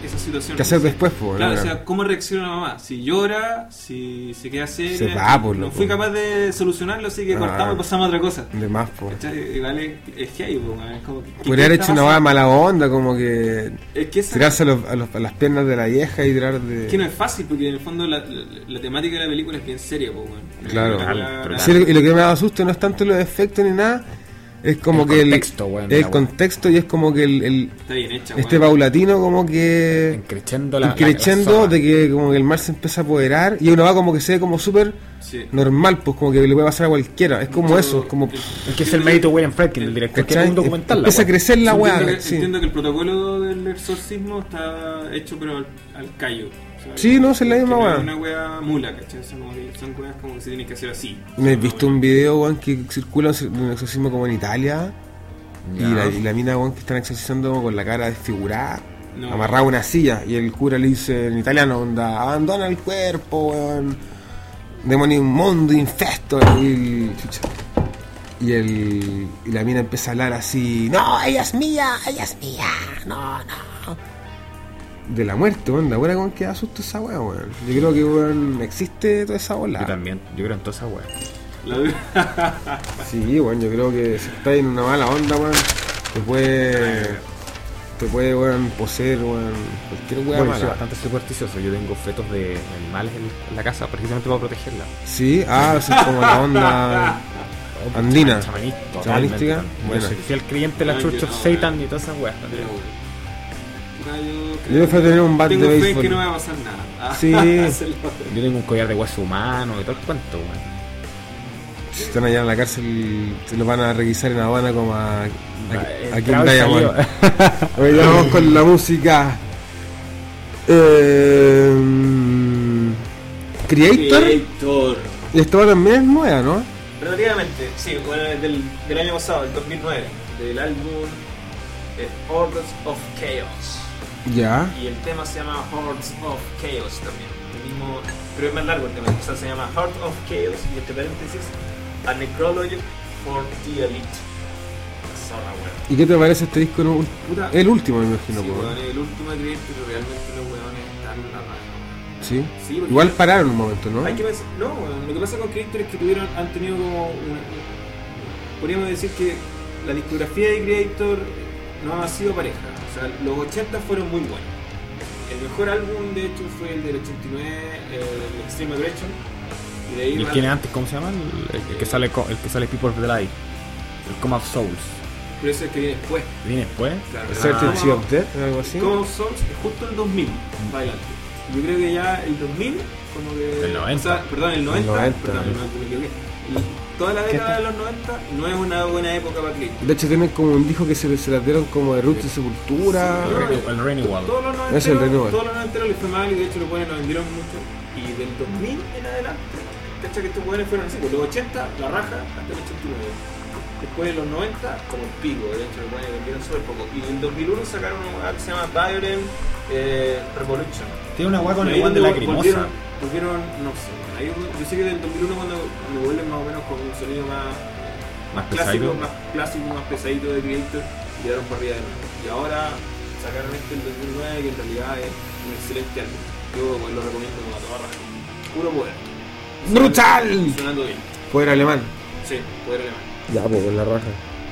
esa situación. ¿Qué hacer después, po? Claro, ¿no? o sea, ¿cómo reacciona la mamá? Si llora, si se queda seria. Se va, por no loco. fui capaz de solucionarlo, así que cortamos y pasamos a otra cosa. De más, po. ¿Cachai? Igual es que hay, po, es como que. Podría haber hecho una hueá hueá mala onda, como que Es que esa. tirarse a las piernas de la vieja y tirar de... Es que no es fácil, porque en el fondo la temática de la película es bien seria, po, weón. Claro. La- Sí, y lo que me da susto no es tanto los efectos ni nada, es como El que contexto, weón, de el la contexto y es como que Está bien hecha, este weón. paulatino como que Encrechendo increchendo de que como que el mar se empieza a apoderar y uno va como que se ve como súper Sí. normal, pues como que le puede pasar a cualquiera, es como eso, es como Es que es el mérito William Friedkin, el director, que es ¿cachai? un documental. Empieza a crecer la weá, Entiendo que, sí. entiendo que el protocolo del exorcismo está hecho pero al callo. O sea, Sí, no, es la misma que no weá. es una wea mula, ¿cachai? Son weas como que se tienen que hacer así. ¿Me has visto un video, weón, que circula un exorcismo como en Italia? Y la mina, weón, que están exorcizando como con la cara desfigurada, No. amarrada a una silla, y el cura le dice en italiano, onda, abandona el cuerpo, weón, demonio inmundo, infesto, y la mina empieza a hablar así, no, ella es mía, no. De la muerte, weón, la weá con que da susto esa weá, weón. Yo creo que, weón, existe toda esa bola. Yo también, yo creo en toda esa weá. Sí, bueno, yo creo que si estás en una mala onda, weón, te puede, weón, poseer, weón, cualquier weá Bueno, soy mala. bastante supersticioso. Yo tengo fetos de animales en la casa precisamente para protegerla. Sí, eso es como la onda andina. Chamanística. Chamanística, Bueno, bueno. soy fiel creyente de la No, Church yo of no, Satan y todas esas weas. Yo prefiero tener un bat de tengo fe en béisbol. que no va a pasar nada. Sí. Yo tengo un collar de hueso humano y todo el cuento, weón. Si están allá en la cárcel, se lo van a revisar en Habana como a King Entrado y Diamond. salido. Oye, ya vamos con la música. Creator. Y esto también es nueva, ¿no? Relativamente, sí, bueno, es del año pasado, el 2009, del álbum Hordes of Chaos. Ya. Y el tema se llama Hordes of Chaos también. El mismo, pero es más largo el tema, o sea, se llama Heart of Chaos y entre paréntesis, A Necrology for the Elite. Zorra, weón. ¿Y qué te parece este disco? Puta. El último, me imagino. Sí, po. weón, el último de Creator, pero realmente los weones están en la raja. ¿Sí? Sí, porque Igual pararon un momento, ¿no? Hay que pensar, no, bueno, lo que pasa con Creator es que han tenido como podríamos decir que la discografía de Creator no ha sido pareja. O sea, los 80 fueron muy buenos. El mejor álbum, de hecho, fue el del 89, el Extreme Aggression. Y de ahí ¿Y el tiene antes, cómo se llama? El que sale People of the Light. El Come of Souls. Pero ese es el que viene después. ¿Viene después? Claro. Certainty of Death, algo así. Come of Souls es justo el 2000, para adelante. Yo creo que ya el 2000, como que... El 90. O sea, perdón, el 90. El 90. Perdón, el 90, me equivoqué. Toda la década de los 90 no es una buena época para Creator. De hecho, tienen como un disco que se las dieron como de Roots de Sepultura. El Renewal. Todos los Es el renewal. noventeros, todos los noventeros les fue mal y de hecho los buenos nos vendieron mucho. Y del 2000 en adelante, cacha que estos buenos fueron así, pues los 80, la raja, hasta el 89. Después de los 90, como el pico, de hecho los buenos vendieron súper poco. Y en el 2001 sacaron una hueá que se llama Violent Revolution. Tiene una hueá con Ahí el guante donde lacrimosa. volvieron, no sé, ahí yo sé que del 2001 cuando vuelven más o menos con un sonido más pesadito. más clásico, más pesadito de Creator, y dieron por arriba de nuevo. Y ahora sacaron este el 2009 que en realidad es un excelente álbum. Yo pues, lo recomiendo como a toda raja. Puro poder. ¡Brutal! Sonando bien. Poder alemán. Sí, poder alemán. Ya, pues, con la raja.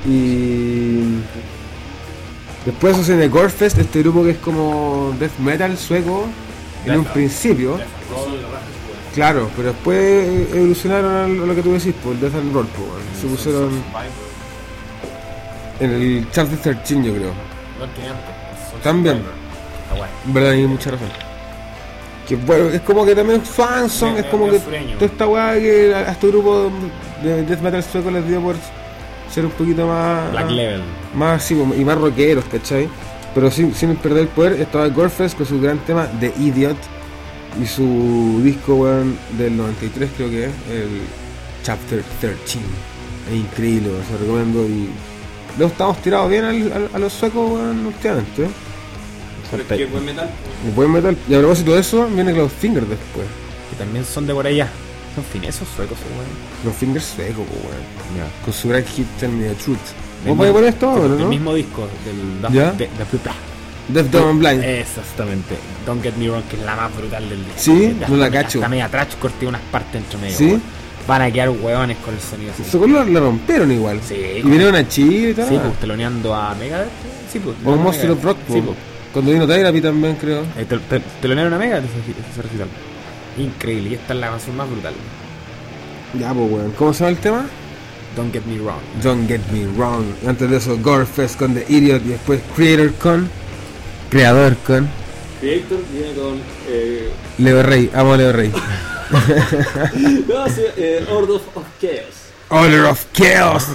Y después eso en el Gorefest, este grupo que es como death metal sueco, en un principio, Son la raja, poder. claro, pero después evolucionaron a lo que tú decís, pues el death and roll, pues, bueno. Se pusieron en el Chapter 13, yo creo. También. Está guay. En verdad hay mucha razón. Que bueno, es como que también fansong, es como que toda esta weá que a este grupo de death metal sueco les dio por ser un poquito más Black Level. más sí, y más rockeros, ¿cachai? Pero sin perder el poder estaba Gorefest con su gran tema The Idiot y su disco, weón, del 93 creo que es, el Chapter 13. Es increíble, se lo recomiendo y lo estamos tirados bien a los suecos, weón, últimamente. Pero es que es buen metal. Un buen metal. Y a propósito de eso, viene Cloudfinger después. Que también son de por allá. Son finesos suecos, weón. Cloudfinger sueco, pues, weón. Ya. Con su gran hit Tell Me the Truth. ¿Vos podés poner esto ahora, El no? mismo disco del ¿Ya? de Pupa. Deaf, Dumb and Blind. Exactamente. Don't Get Me Wrong, que es la más brutal del disco. ¿Sí? Ya No la está- cacho. Está media trash, corté unas partes entre medio. ¿Sí? weón. Van a quedar hueones con el sonido así. Esos colores la rompieron igual. Sí, Y vinieron a Chile y tal. Sí, pues teloneando a Megadeth. Sí, pues. O Monster of Rock, Sí, po. pues. Cuando vino Therapy también, creo. Telonearon a Megadeth ese recital. Increíble, y esta es la canción más brutal. Ya, pues, weón. ¿Cómo se llama el tema? Don't Get Me Wrong. Don't Get Me Wrong. Antes de eso, Gorefest con The Idiot. Y después Creator con. Creador con. Creator viene con. Leo Rey. Amo a Leo Rey. No, sí, Order of Chaos. Order of Chaos.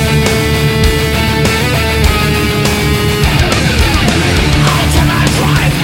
Drive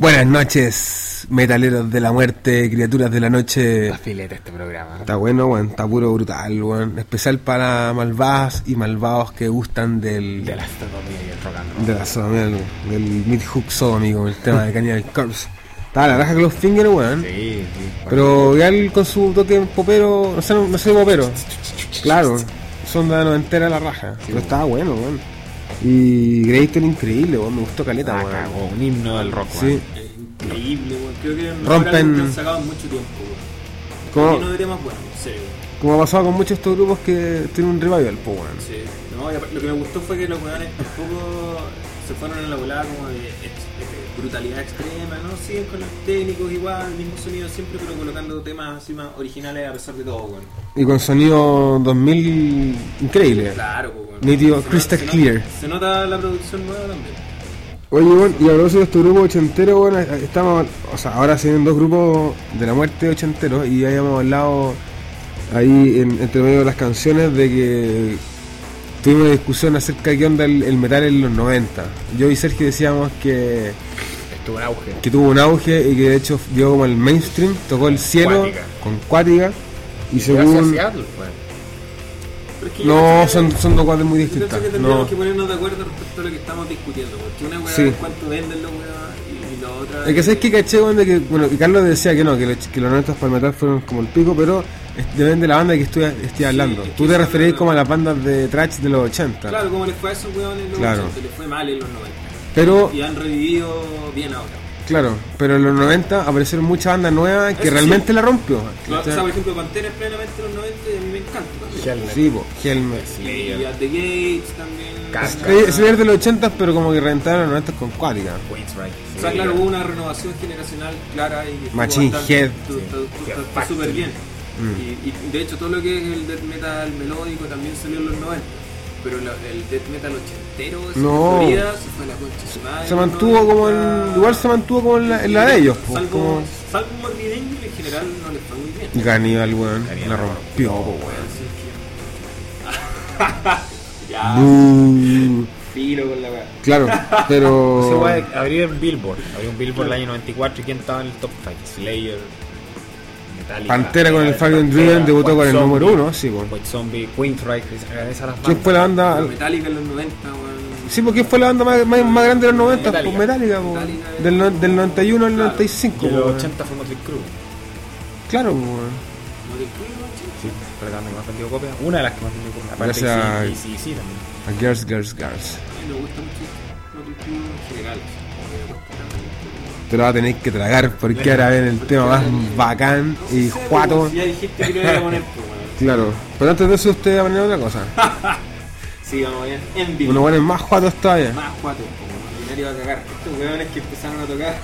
Buenas noches, metaleros de la muerte, criaturas de la noche. Está filete este programa. Está bueno, weón, está puro brutal, weón. Especial para malvadas y malvados que gustan del... De la sodomía y el rock and roll. De la sodomía, del Midhook Sodomy, con el tema de Cannibal Corpse. Estaba la raja Clawfinger, weón. Sí, sí. Pero ya él con su toque popero, no sé popero. Claro, sonda noventera la raja. Pero estaba bueno, weón. Y Greater increíble, weón. Me gustó caleta, weón. Cagó, un himno del rock, Sí. weón. Increíble, weón. Creo que no Rompen- era algo que han sacado en mucho tiempo, weón. Como, Lleno de temas buenos, en serio. como ha pasado con muchos de estos grupos que tienen un revival, pues, weón. Sí. No, y lo que me gustó fue que los weones tampoco se fueron en la volada como de brutalidad extrema, ¿no? Siguen con los técnicos igual, el mismo sonido siempre, pero colocando temas así más originales a pesar de todo, weón. Y con sonido 2000 increíble. Claro, pues, weón. Nítido, Se crystal nota- clear. Se nota la producción nueva también. Oye, weón, y a propósito de este grupo ochentero, weón, estamos, o sea, ahora se vienen dos grupos de la muerte ochenteros y ya habíamos hablado ahí entre medio de las canciones de que tuvimos una discusión acerca de qué onda el metal en los 90. Yo y Sergio decíamos que Estuvo en auge. tuvo un auge y que de hecho dio como el mainstream, tocó el cielo Cuática. con Cuática y Gracias, según... Seattle, weón. Pero es que yo No, creo que- son dos cuadros muy yo pienso distintas. que tendríamos No. que ponernos de acuerdo respecto a lo que estamos discutiendo, porque una weá Sí. es cuánto venden los weá y la otra Es que sabes que caché, weón, de que, bueno, y Carlos decía que no, que los 90 para el metal fueron como el pico, pero depende de la banda que estoy hablando. es que Tú te eso referís no- como a las bandas de thrash de los 80. Claro, como les fue a esos weones en los Claro. 80, les fue mal en los 90. Pero, Y han revivido bien ahora. claro, pero en los 90 aparecieron muchas bandas nuevas que Eso realmente sí. la rompió. O sea, por ejemplo, Pantera es plenamente los 90 y a mí me encanta también. Helmet. Sí, po, Helmet. Y At the Gates también. Casca. Se de los 80, pero como que reventaron los 90 con Cuática. Queensryche. O sea, claro, hubo una renovación generacional clara y que estuvo Machine bastante- Head. Está súper bien. Y de hecho todo lo que es el death metal melódico también salió en los 90. Pero el death metal ochentero de No. Florida se fue a la concha de su madre. Se mantuvo como en. Igual se mantuvo como en la de ellos, po, Salvo, como. salvo Morbid Angel, en general no les fue muy bien. Cannibal, weón. Cannibal La la rompió, po, weón. Así que- ya, Buh. filo con la weá. Claro, Ese pero. weón abrió un Billboard. Abrió un Billboard el año 94 y ¿quién estaba en el top 5? Slayer, Metallica. Pantera con el Fabian Pantera, Driven debutó White con el Zombie, número 1, sí, po. White Zombie, Queensryche, esas las ¿Quién bandas. fue la banda? Metallica en los 90, weón. Sí, porque ¿quién fue la banda más grande de los 90? Metallica. Pues Metallica, po. Metallica, Del 91 al Claro. 95, Y en po, los weón. 80 fue Motley Crue. Claro, po, weón. Motley Crue, weón, Sí, fue la banda que más vendió copias. Una de las que más vendió copias. Aparte Gracias a- sí, también. A Girls. A mí me gusta mucho Motley Crue en general. Te lo vas a tener que tragar porque ahora ven el tema más bacán y juato. Ya dijiste que lo iba a poner, pues, weón. Claro, pero antes de eso usted va a poner otra cosa. Sí, vamos bien. Envy. Unos buenos más juatos todavía. Más cuatro, como ordinario va a cagar. Estos weones que empezaron a tocar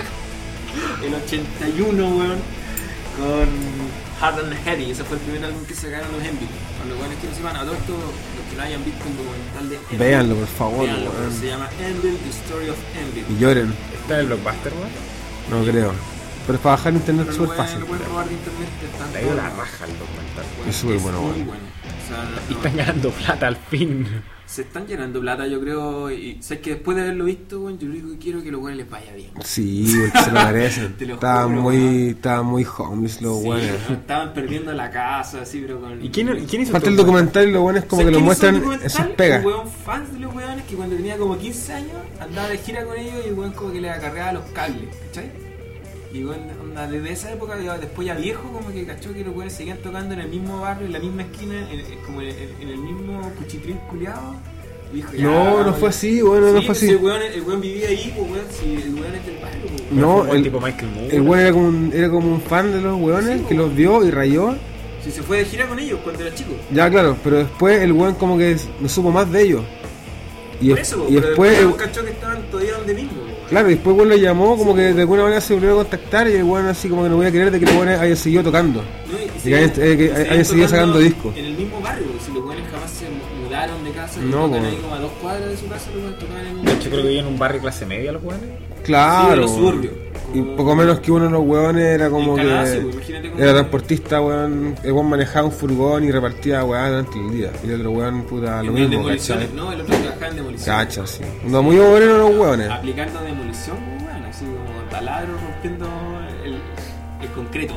el 81, weón, con Hard and Heady. Ese fue el primer álbum que sacaron los Envy. Con los weones que no se van a todo esto, los que no hayan visto el documental de Envy. Véanlo, por favor, Véanlo, weón. se llama Envy, The Story of Envy. Y lloren, ¿Está en el Blockbuster, weón? no creo. Pero es para bajar internet Pero súper lo fácil. pueden robar de internet. Está Le ha ido la raja el documental. Es súper bueno, muy weón. bueno. O sea, Y están ganando plata al fin. se están llenando plata, yo creo. Y sé que después de haberlo visto, weón, yo lo único que quiero es que los weones les vaya bien. Sí, porque se lo merecen. Te lo Estaban juro, muy homeless los Sí, buenos. estaban perdiendo la casa, así, pero con. ¿Y quién hizo Aparte el todo? documental y los buenos como ¿Sabes que lo quién hizo muestran el documental? en sus pegas. Un weón fans de los weones que cuando tenía como 15 años andaba de gira con ellos y el weón como que les acarreaba los cables, ¿cachai? Y weón, onda, desde esa época, después ya viejo, como que cachó que los weones seguían tocando en el mismo barrio, en la misma esquina, como en el mismo cuchitril culiado. Y dijo, ya, No, no vamos, fue ya. así, bueno, no Sí, fue si así. el weón vivía ahí, pues weón, si el weón es del barrio, pues, weón. No, Fue un el, tipo Michael Moore. el weón era como un fan de los weones Sí, que los vio y rayó. Si se fue de gira con ellos cuando era chico. Ya, claro, pero después el weón como que no supo más de ellos. Y, Por eso, y pero después, el weón cachó que estaban todavía donde mismo, weón. claro, y después el weón lo llamó como que de alguna manera se volvió a contactar y el weón así como que no voy a creer de que los weones hayan seguido tocando. ¿No? Y que hayan seguido sacando discos. En el mismo barrio, si los buenos jamás se mudaron de casa, y No, tocan po. ahí como a 2 cuadras de su casa, los buenos tocaban en un. De hecho, creo que vivían en un barrio clase media los weones. Claro. Sí, de los suburbios. Y poco menos que uno de los weones era como En Canadá, sí, que pues, imagínate cómo- era transportista, weón. El weón manejaba un furgón y repartía weón durante el día. Y el otro weón, puta, lo en mismo, demoliciones, ¿cachai? ¿no? El otro trabajaba en demolición. Cacha, sí. No, muy obrero los weones. Aplicando demolición, pues, weón, así como taladro rompiendo el concreto.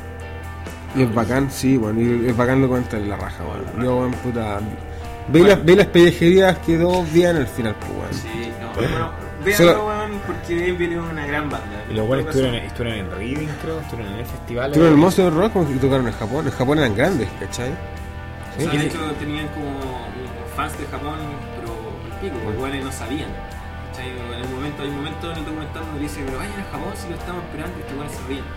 Y es bacán, sí, bueno, y es bacán lo cuenta en la raja, bueno. Yo, bueno, puta. Veis las pellejerías que dos días al final, pues, bueno. Sí, no, bueno, véanlo, weón, porque viene una gran banda. Y los buenos estuvieron en Reading, creo, estuvieron en el festival. Tuvieron el Monster Rock como que tocaron en Japón. En Japón eran grandes, ¿cachai? O sea, de hecho tenían como fans de Japón, pero el pico, los buenos no sabían. ¿Cachai? Hay un momento en el documental donde dice, pero vayan a Japón si lo estamos esperando, y estos buenos se ríen.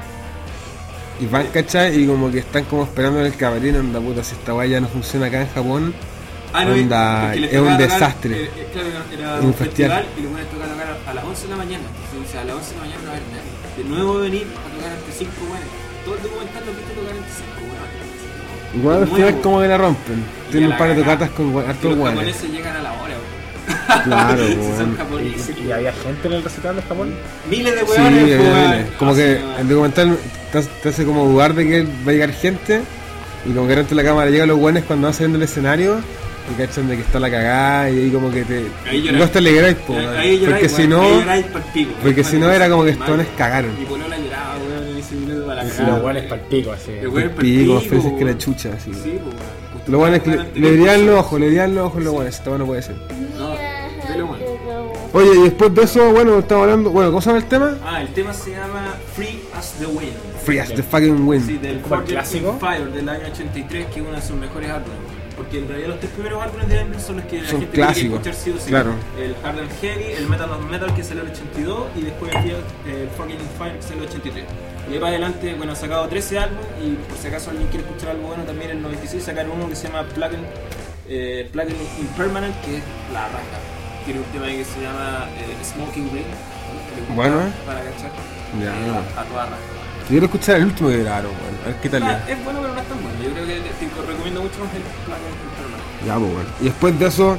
Y van, ¿cachai? Y como que están como esperando en el camerino, onda puta, si esta guay ya no funciona acá en Japón, onda, es un desastre. Claro, era un un festival. y los buenos tocaban a las 11 de la mañana. Entonces dice, a las 11 de la mañana no va a haber nadie. De nuevo venir a tocar entre 5 buenos. Todo el documental lo viste tocar entre 5 buenos. Igual al final como que la rompen. Tienen un par de tocatas con hartos Los guanes. japoneses llegan a la hora, weón. Claro, Si weón. son japoneses. ¿Y había gente en el recital de Japón? Miles de Sí, weones, había weón. miles. Como Así, que weón. el documental te hace como dudar de que va a llegar gente. Y como que dentro de la cámara llegan los guanes cuando van saliendo del escenario. Y cachan de que está la cagada. Y ahí como que te. Ahí lloráis. No te alegráis, po, weón. Ahí lloráis, Porque si weón. no. Ahí lloráis pa'l pico, weón. Porque si no Cuando era como que mal. estos buenos cagaron. Y Polola lloraba, weón, en ese minuto para la Y cagada. los buenos palpico, así. Los weones pa'l Pico, más pico, felices que la weón. chucha, así. Sí, pues, weón. Los guanes que le dirían los ojos, los guanes. Esta no puede ser. No, pero bueno. Oye, y después de eso, bueno, estamos hablando. Bueno, ¿cómo se llama el tema? Ah, el tema se llama Free as the Wind. Free as the fucking wind. Sí, del ¿Como el Forged clásico? in Fire del año 83, que es uno de sus mejores álbumes. Porque en realidad los tres primeros álbumes de Eminem son los que la Son gente clásicos, tiene que escuchar sí o sí. claro. El Hard and Heavy, el Metal of Metal que salió en el 82 y después el Forged in Fire que salió en el 83. Y ahí para adelante, bueno, han sacado 13 álbumes y por si acaso alguien quiere escuchar algo bueno también en el 96 sacaron uno que se llama Plugin Impermanent, que es la raja. Tiene un tema ahí que se llama Smoking Ring. Bueno, Para cachar. Ya. A toda raja. Yo quiero escuchar el último que grabaron, bueno. A ver qué tal es. Es bueno, pero no es tan bueno. Yo creo que te recomiendo mucho más el Plugin Impermanent. Ya, pues bueno. Y después de eso,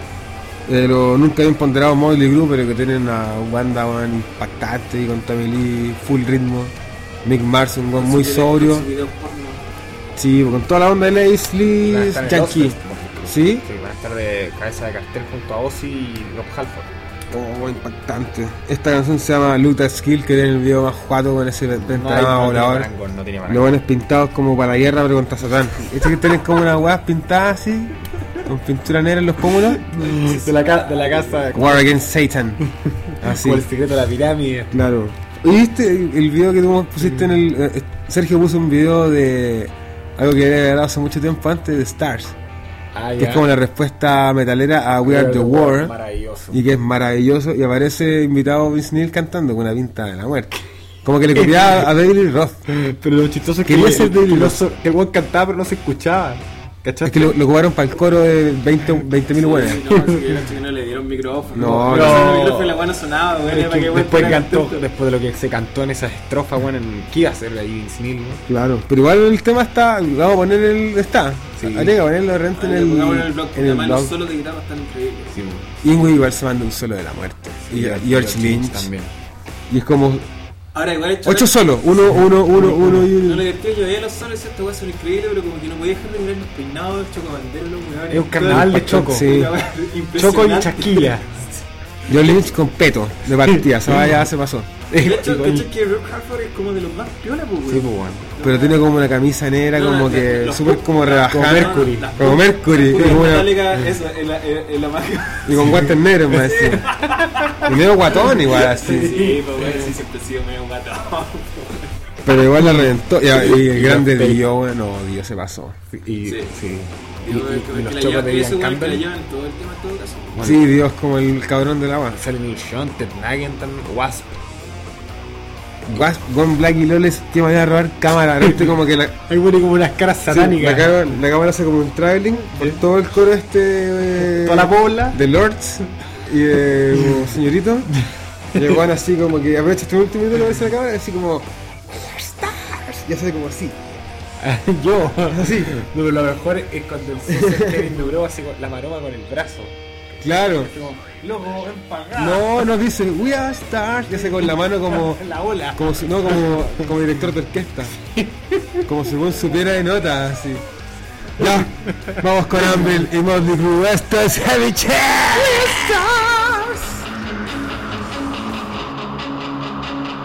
lo nunca habían ponderado Motley Crue, pero que tienen una banda bueno, impactante y con Tommy Lee, full ritmo. Mick Mars, un weón muy sobrio. Su video porno. Sí, con toda la onda de Leslie, Van a estar en Yankee. Ozfest, por ejemplo. ¿Sí? Sí, van a estar de cabeza de cartel junto a Ozzy y Rob Halford. Oh, impactante. Esta canción se llama Luta Skill, que era el video más juato con ese pentagrama volador. No tiene Los parangón. buenos pintados como para la guerra, pero contra Satán. Este que tienen como unas weas pintadas así, con pintura negra en los pómulos. De la casa. War Against Satan. Así. Como el secreto de la pirámide. Claro. ¿Y viste el video que tú pusiste en el... Sergio puso un video de algo que había grabado hace mucho tiempo antes, de Stars. Ah, Que es como la respuesta metalera a We Are The War. Maravilloso. Y que es maravilloso. Y aparece invitado Vince Neil cantando con una pinta de la muerte. Como que le copiaba a David Lee Roth. Pero lo chistoso es que Quería ser David Lee que el weón cantaba pero no se escuchaba. ¿Cachaste? Es que lo ocuparon para el coro de 20.000 buenas. Sí, no, sí, que no le dieron micrófono. No, no. no. El micrófono la buena sonaba, güey. Es que para que después fuera cantó, contento. después de lo que se cantó en esas estrofas, bueno, ¿qué iba a hacer ahí Vince Neil, no? Claro, pero igual el tema está, vamos a poner está. Sí. Habría que ponerlo de repente en Pongámoslo el blog, en el además los blog. solos de guitarra están increíbles. Sí, Ingrid igual se manda un solo de la muerte. Y George Lynch. también. Y es como Ahora igual 8 solos, uno y No uno. le divertido, yo veía los solos y estos weas son increíbles, pero como que no podía dejar de mirar los peinados del Chocobandero, los weones. Es un carnaval de Choco. Sí. Choco y chasquilla. George Lynch con peto de partida, esa vaya ya se pasó. De hecho, ¿cachai que Rob Halford es como de los más piola, pues, Sí, weón? pues bueno. Pero tiene como una camisa negra, No, como la- que los súper pop- como rebajada. Mercury. Como Mercury. Y, como una- Metallica, eso, en la marca. y con guantes negros más así. Y medio guatón igual así. Sí, pues bueno, sí, siempre he sido medio gato. Pero igual la reventó. Y el grande Dio, bueno, Dio se pasó. Y, Sí. sí. Y los chocos de Ian que Campbell. la llevan todo el tema, en todo caso. Bueno. Sí, Dio es como el cabrón del agua. Sale Neil Sean, Ted Nugent también, Wasp. Gon Black y Loles que me van a robar cámara. Realmente como que la, Hay bueno como unas caras sí, satánicas. la cámara hace como un traveling por todo el coro Toda la pobla. de Lords y de como señorito. Y el weón así como que aprovecha este último minuto, lo ves en la cámara así como Stars, y hace como así. Yo. Así. No, pero lo mejor es cuando el César Kevin Dubrow hace la maroma con el brazo. Claro. Como, loco, ven para acá. No dice We are stars y hace con la mano como La ola. como si, no como director de orquesta. Como si uno supiera de notas así. Ya, vamos con Anvil y Motley Crue. Esto es Heavy Chest.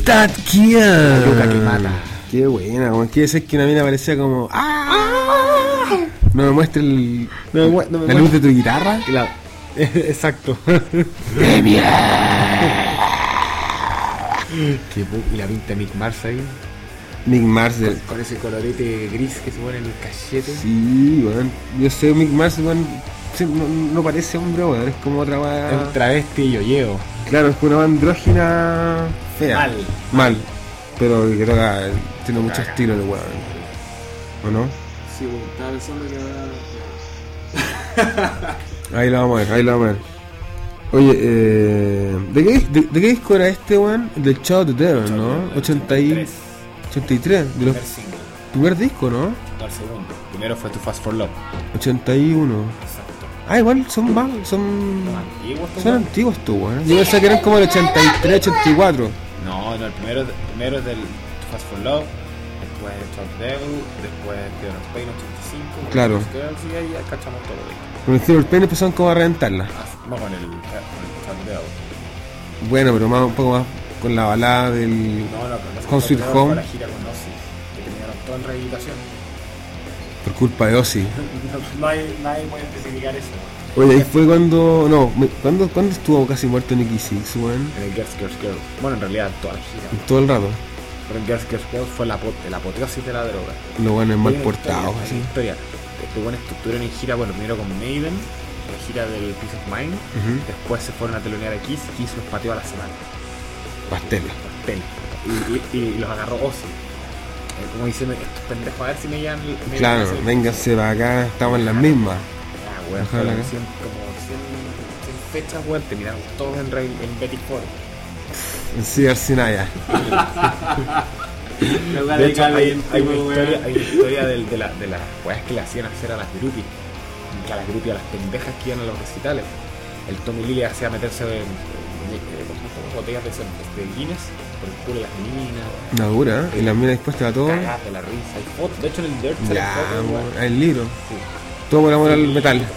That Kill. La yuca que mata. Qué buena, weón. Quiere decir que una mina parecía como. No me muestre No me la luz de tu guitarra. Exacto. Y la pinta Mick Mars ahí. Mick Mars del. Con ese colorete gris que se pone en el cachete. Sí, weón. Yo sé, Mick Mars, weón. Sí, no parece hombre, weón. Es como otra Es weá. un travesti yo-yo. Claro, es una andrógina fea. Mal. Pero que toca. Tiene mucho estilo de weón. ¿O no? Sí, bueno, estaba pensando que ahora. Ahí lo vamos a ver. Oye, ¿de qué disco era este, weón? Del Shadow of the Devil, ¿no? 83. De los primer disco, ¿no? No, el segundo. Primero fue Too Fast for Love. 81. Exacto. Igual son antiguos tú, weón. Yo pensaba que eran como el 83, 84. No, el primero es del Too Fast for Love. Después Shadow of the Devil. Después Theater of Pain 85. Claro. Y ahí ya cachamos todo lo de Con el Theater of Pain empezaron como a reventarla. no con el Shadow of the Devil. Bueno, pero un poco más con la balada del No, pero Home Sweet Home. la gira con Ozzy, que terminaron todo en rehabilitación. Por culpa de Ozzy. Nadie puede especificar eso. Oye, ahí fue cuando. No, ¿cuándo estuvo casi muerto Nicky Six, weón? En el Girls, Girls, Girls. Bueno, en realidad toda la gira. Todo el rato. Pero en Girls, Girls, Girls fue la apoteosis de la droga. Los buenos mal Hay una portados, historia, hay así. una historia. Estos buenos estuvieron en gira, bueno, primero con Maiden, la gira del Peace of Mind. Ujú. Después se fueron a telonear a Kiss. Kiss los pateó a la semana. Pastel. Pastel. Y los agarró Ozzy. Como diciendo, estos pendejos, a ver si me llevan. Claro, vénganse para acá, estamos en las mismas. Ah, weón, Ojalá fueron que- como 100 fechas, weón, terminaron todos en Betty Ford. En Cigar Sinaya. De hecho, hay una historia de las weas que le hacían hacer a las groupies. Que a las groupies, a las pendejas que iban a los recitales. El Tommy Lee le hacía meterse botellas de Guinness por el culo de las minas. Una dura, ¿eh? Y la mina dispuesta a todo. Cagadas de la risa. Hay fotos. De hecho, en el Dirt sale Ya, fotos, weón. weón, el libro. Sí. Todo por amor al metal. Finita.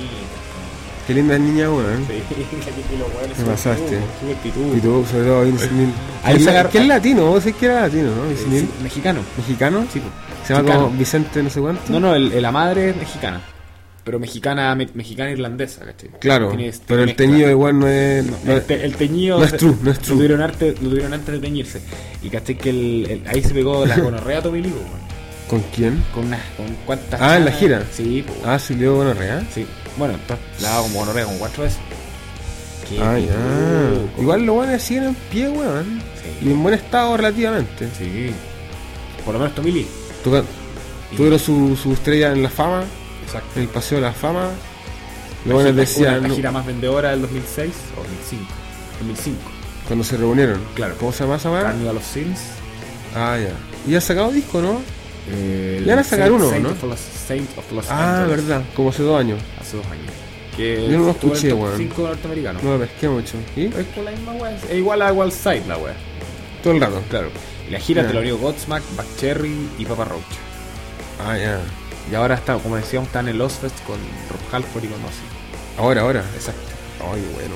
Qué linda niña, weón. Sí, y los weones Te súper pasaste. súper pitú. Y tú, sobre todo, Vince Neil. Ahí se agarra- ¿Qué es latino? Vos decís que era latino, ¿no? Vince Neil. Sí, mexicano. ¿Mexicano? Sí, pues. Se llama Mexicano. como Vicente no sé cuánto. No, la madre es mexicana. Pero mexicana irlandesa, ¿cachai? Claro, Tiene pero el mezcla. teñido igual no es... El teñido no es true, no es true. Lo tuvieron antes de teñirse. Y caché que ahí se pegó la gonorrea Tommy Lee, weón. ¿Con quién? Con cuántas. Ah, en la chanas. gira. Sí, pues. Ah, sí, Leo Gonorrea. Sí. Bueno, entonces la daba como gonorrea como 4 veces. Qué Ah, pitú, ya. Igual los buenos siguen en pie, weón. Sí. Y en buen estado relativamente. Sí. Por lo menos Tommy Lee. Tuvieron su estrella en la fama, Exacto. en el Paseo de la Fama. Los buenos decían, La no, gira más vendedora del 2006 o 2005. 2005. cuando se reunieron. Claro. ¿Cómo se llama esa weá? Carnival of Sins. Ah, ya. Y han sacado disco, ¿no? Ya van a sacar uno, ¿no? Saint of Los Ah, Angeles. verdad, como hace 2 años. Hace 2 años. Que Yo no lo estuvo en el escuché, top weón. 5 norteamericano. No me pesqué mucho. ¿Y? Es por la misma wea. Es igual a Wild Side la wea. Todo el rato. Claro. Y la gira Ya. te lo dio Godsmack, Buckcherry y Papa Roach. Ah, ya. Y ahora está, como decíamos, está en el Ozfest con Rob Halford y con Ozzy. Ahora. Exacto. Ay, bueno,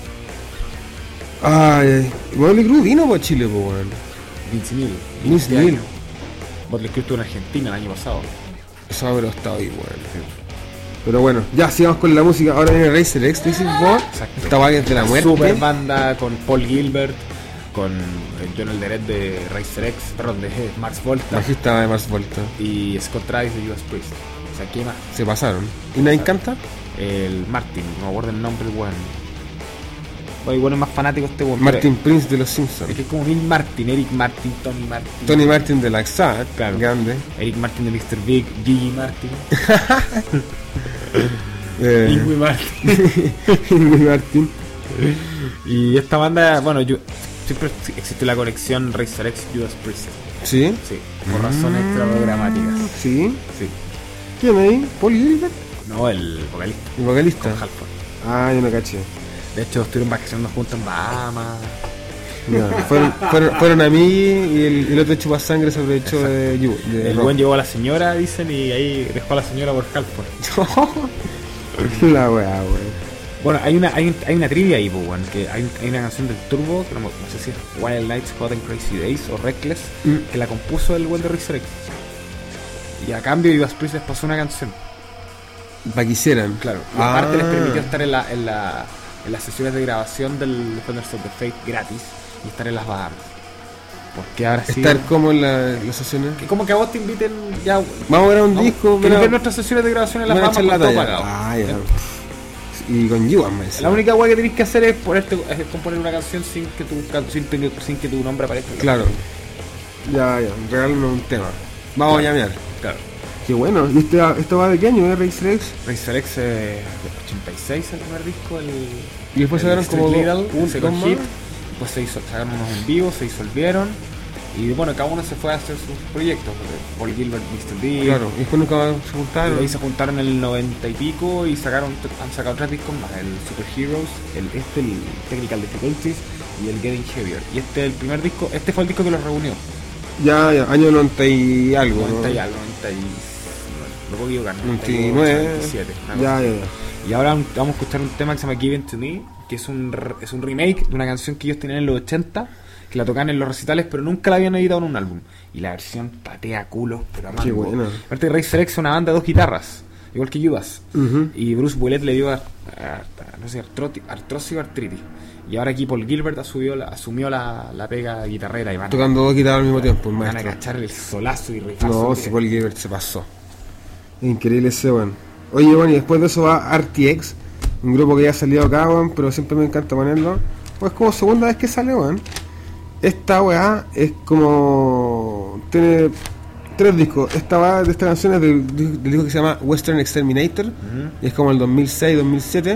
weón. Ay, Motley Crue vino para Chile, pues, weón. Vince Neil. Vince Este Neil. año. Motley Crue estuvo en Argentina el año pasado. Eso habrá estado ahí, weón. Pero bueno, ya sigamos con la música. Ahora viene Racer X, dices vos. Exacto. Esta weá que es de la muerte. Super banda con Paul Gilbert, con John Elderet de Racer X, perdón, de Mars Volta Bajista de Mars Volta. y Scott Travis de Judas Priest. O sea, ¿qué más? Se pasaron. ¿Y nadie canta? El Martin, no me acuerdo el nombre del weón. Oye, bueno, es más fanático este weón. Martin Prince de los Es Simpsons. que es como Bill Martin, Eric Martin, Tony Martin. Tony Martin de la XAT, Claro. grande. Eric Martin de Mr. Big, Gigi Martin, Ingui Martin. Ingrid Martin. Y esta banda, bueno, siempre existe la conexión Racer X Judas Priest. ¿Sí? Sí, por razones extraprogramáticas. ¿Sí? Sí. ¿Quién ahí? ¿Paul Gilbert? No, el vocalista. ¿El vocalista? Con Halford. Ah, yo no caché. De hecho, estuvieron vacacionando juntos en Bahamas. Ya, fueron a mí y el otro chupasangre se aprovechó de El Rock. buen llevó a la señora, dicen, y ahí dejó a la señora por Halford. La weá, weón. Bueno, hay una trivia ahí, pues, bueno, que hay una canción del Turbo, que no sé si es Wild Nights, Hot and Crazy Days o Reckless, que la compuso el buen de Razer X. Y a cambio Judas Priest les pasó una canción. Para que hicieran. Claro. Y aparte les permitió estar en las sesiones de grabación del Defenders of the Faith gratis y estar en las Bahamas. Porque ahora sí. Estar como en las sesiones. Que como que a vos te inviten ya. Vamos a ver un disco. Que ver nuestras sesiones de grabación en las Bahamas con todo pagado. Ah, ya. Y con Judas me decía. La única hueá que tenés que hacer es componer una canción sin que tu nombre aparezca. Claro. Ya. Regalarnos un tema. Vamos a llamear. Claro. Qué bueno. ¿Y esto va de qué año? ¿Razer X? Razer X de 86 el primer disco. Y después sacaron como un second hit. Después sacaron unos en vivo, se disolvieron. Y bueno, cada uno se fue a hacer sus proyectos. Paul Gilbert, Mr. D. Claro, y después nunca se juntaron. Y ahí se juntaron en el 90 y pico y han sacado 3 discos más: el Super Heroes, el Technical Difficulties y el Getting Heavier. Y este el primer disco, este fue el disco que los reunió. Ya, año 90 y algo. 90 y ¿no? algo, 90 y... No puedo equivocar, 99. 97. Ya. Y ahora vamos a escuchar un tema que se llama Give It To Me, que es un remake de una canción que ellos tenían en los 80, que la tocaban en los recitales, pero nunca la habían editado en un álbum. Y la versión patea culos, pero a mango. Qué buena. Aparte de Razer X es una banda de 2 guitarras, igual que Judas. Y Bruce Ouellet le dio artrosis o artritis. Y ahora aquí Paul Gilbert asumió la pega guitarrera y van tocando 2 guitarras al mismo tiempo, el van a maestro. cachar el solazo y rifazo. No, si Paul Gilbert se pasó. Increíble ese weón. Oye, bueno, y después de eso va RTX, un grupo que ya ha salido acá, weón, pero siempre me encanta ponerlo. Pues como segunda vez que sale, weón. Esta weá es como... tiene 3 discos. Esta weá de esta canción es del disco que se llama Western Exterminator. Y es como el 2006-2007.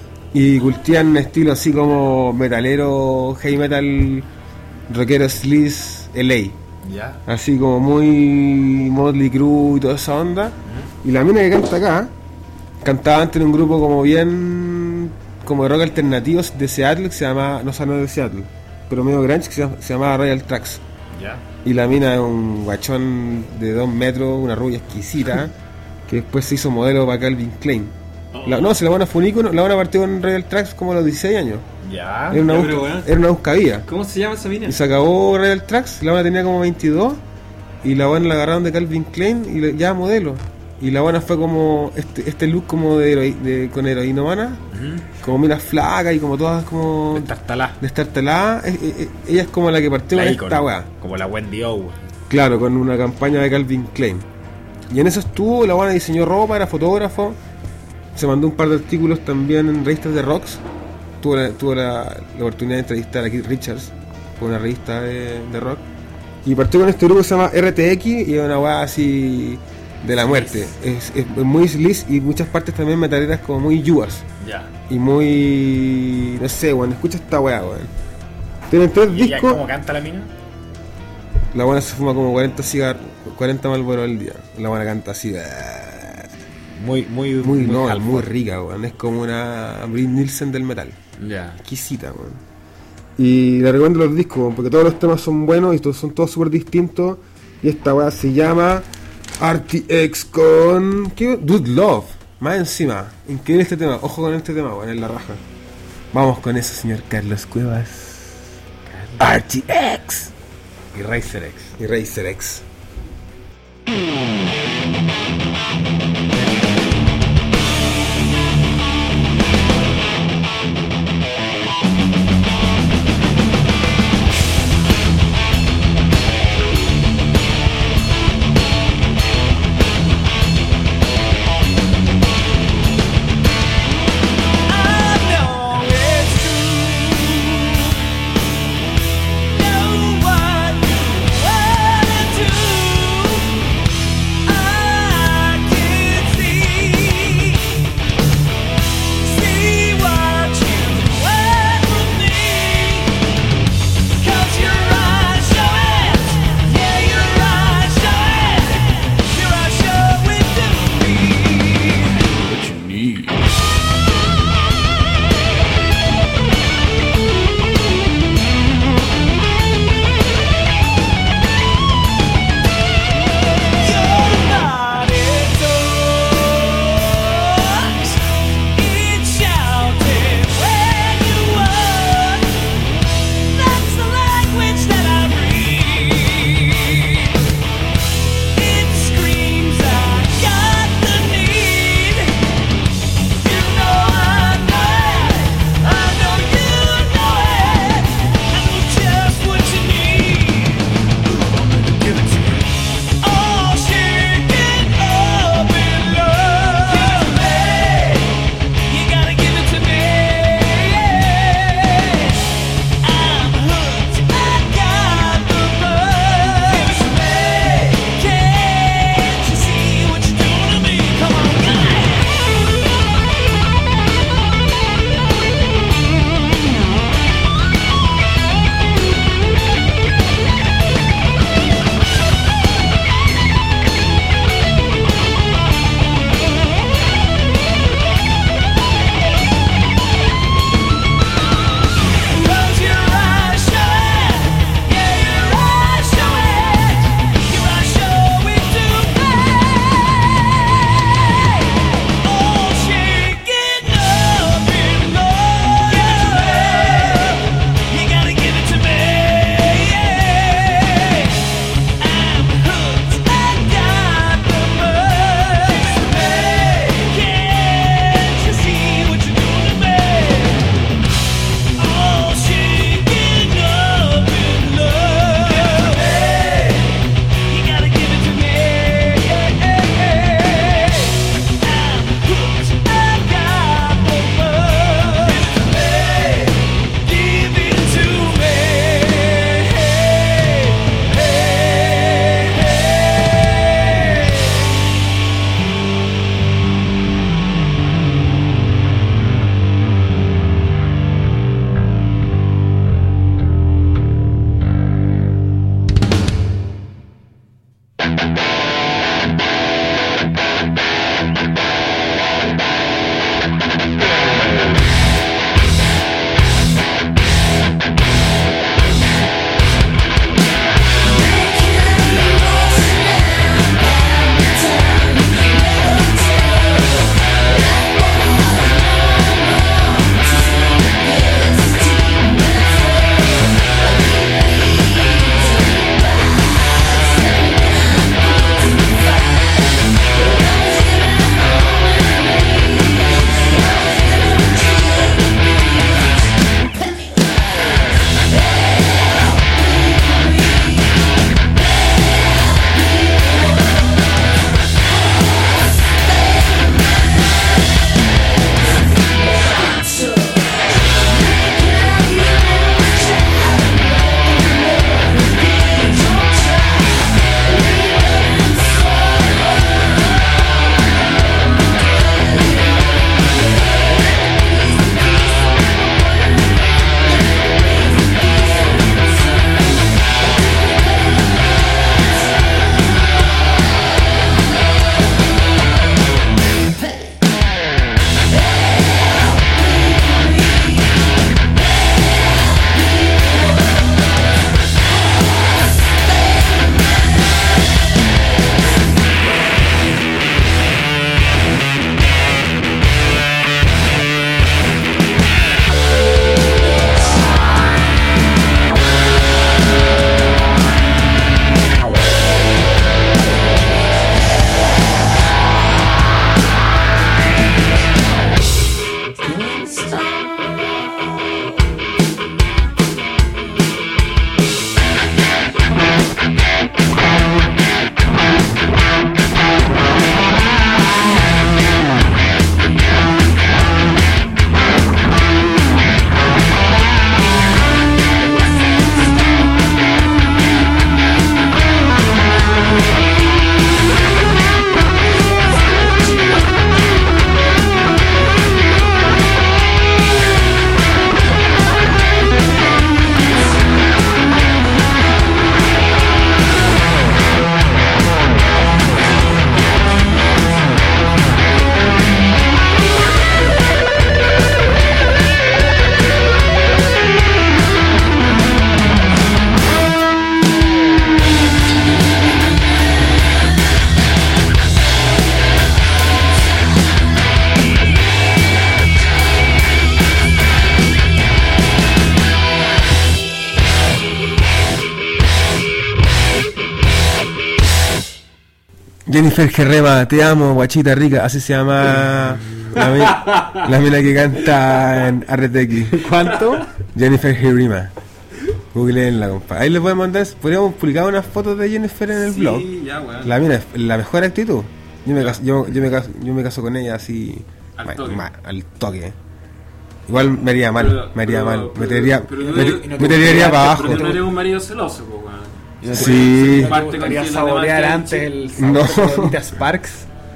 Y cultivan un estilo así como metalero, heavy metal, rockero sleaze, LA. Ya. Así como muy Motley Crue y toda esa onda. Y la mina que canta acá cantaba antes en un grupo como bien como de rock alternativo de Seattle, que se llama, no de Seattle, pero medio grunge, que se llamaba Royal Tracks. Ya. Y la mina es un guachón de 2 metros, una rubia exquisita, que después se hizo modelo para Calvin Klein. Se la van a funícono, la van a partir con Royal Tracks como a los 16 años. Ya. Era una buscavía. ¿Cómo se llama esa mina? Y se acabó Royal Tracks, la buena tenía como 22 y la buena la agarraron de Calvin Klein y ya modelo. Y la buena fue como este look como con heroína humana, como miras flacas y como todas como destartalada. Ella es como la que partió con esta weá. Como la Wendy O. Claro, con una campaña de Calvin Klein. Y en eso estuvo, la buena diseñó ropa, era fotógrafo. Se mandó un par de artículos también en revistas de rocks. Tuvo la oportunidad de entrevistar a Keith Richards por una revista de rock. Y partió con este grupo que se llama RTX y es una weá así de la muerte. Es muy sleaze y muchas partes también metaleras como muy Judas. Ya. Y muy... no sé, weón, escucha esta weá, weón. Tienen 3 discos. ¿Cómo canta la mina? La buena se fuma como 40 cigarros, 40 Marlboro al día. La buena canta así... Muy noble, muy rica, weón. Es como una Brit Nielsen del metal. Ya. Exquisita, weón. Y le recomiendo los discos, weón, porque todos los temas son buenos y son todos súper distintos. Y esta weá se llama RTX con... ¿qué? Dude Love. Más encima. Increíble este tema. Ojo con este tema, weón, en la raja. Vamos con eso, señor Carlos Cuevas. RTX. Y Razer X. Y Razer X. Know what you wanna do. Jennifer Gerrema, te amo, guachita rica, así se llama la mina que canta en RTX. ¿Cuánto? Jennifer Gerrema. Googleenla, compa. Ahí les voy a mandar, podríamos publicar unas fotos de Jennifer en el blog. Sí, ya, weón. La mina es la mejor actitud. Yo me caso con ella así Al toque. al toque. Igual me haría mal, me tiraría para abajo. Pero tú no eres un marido celoso, po, weón. Sí. ¿No te gustaría saborear antes el No. sabor de Donita Sparks?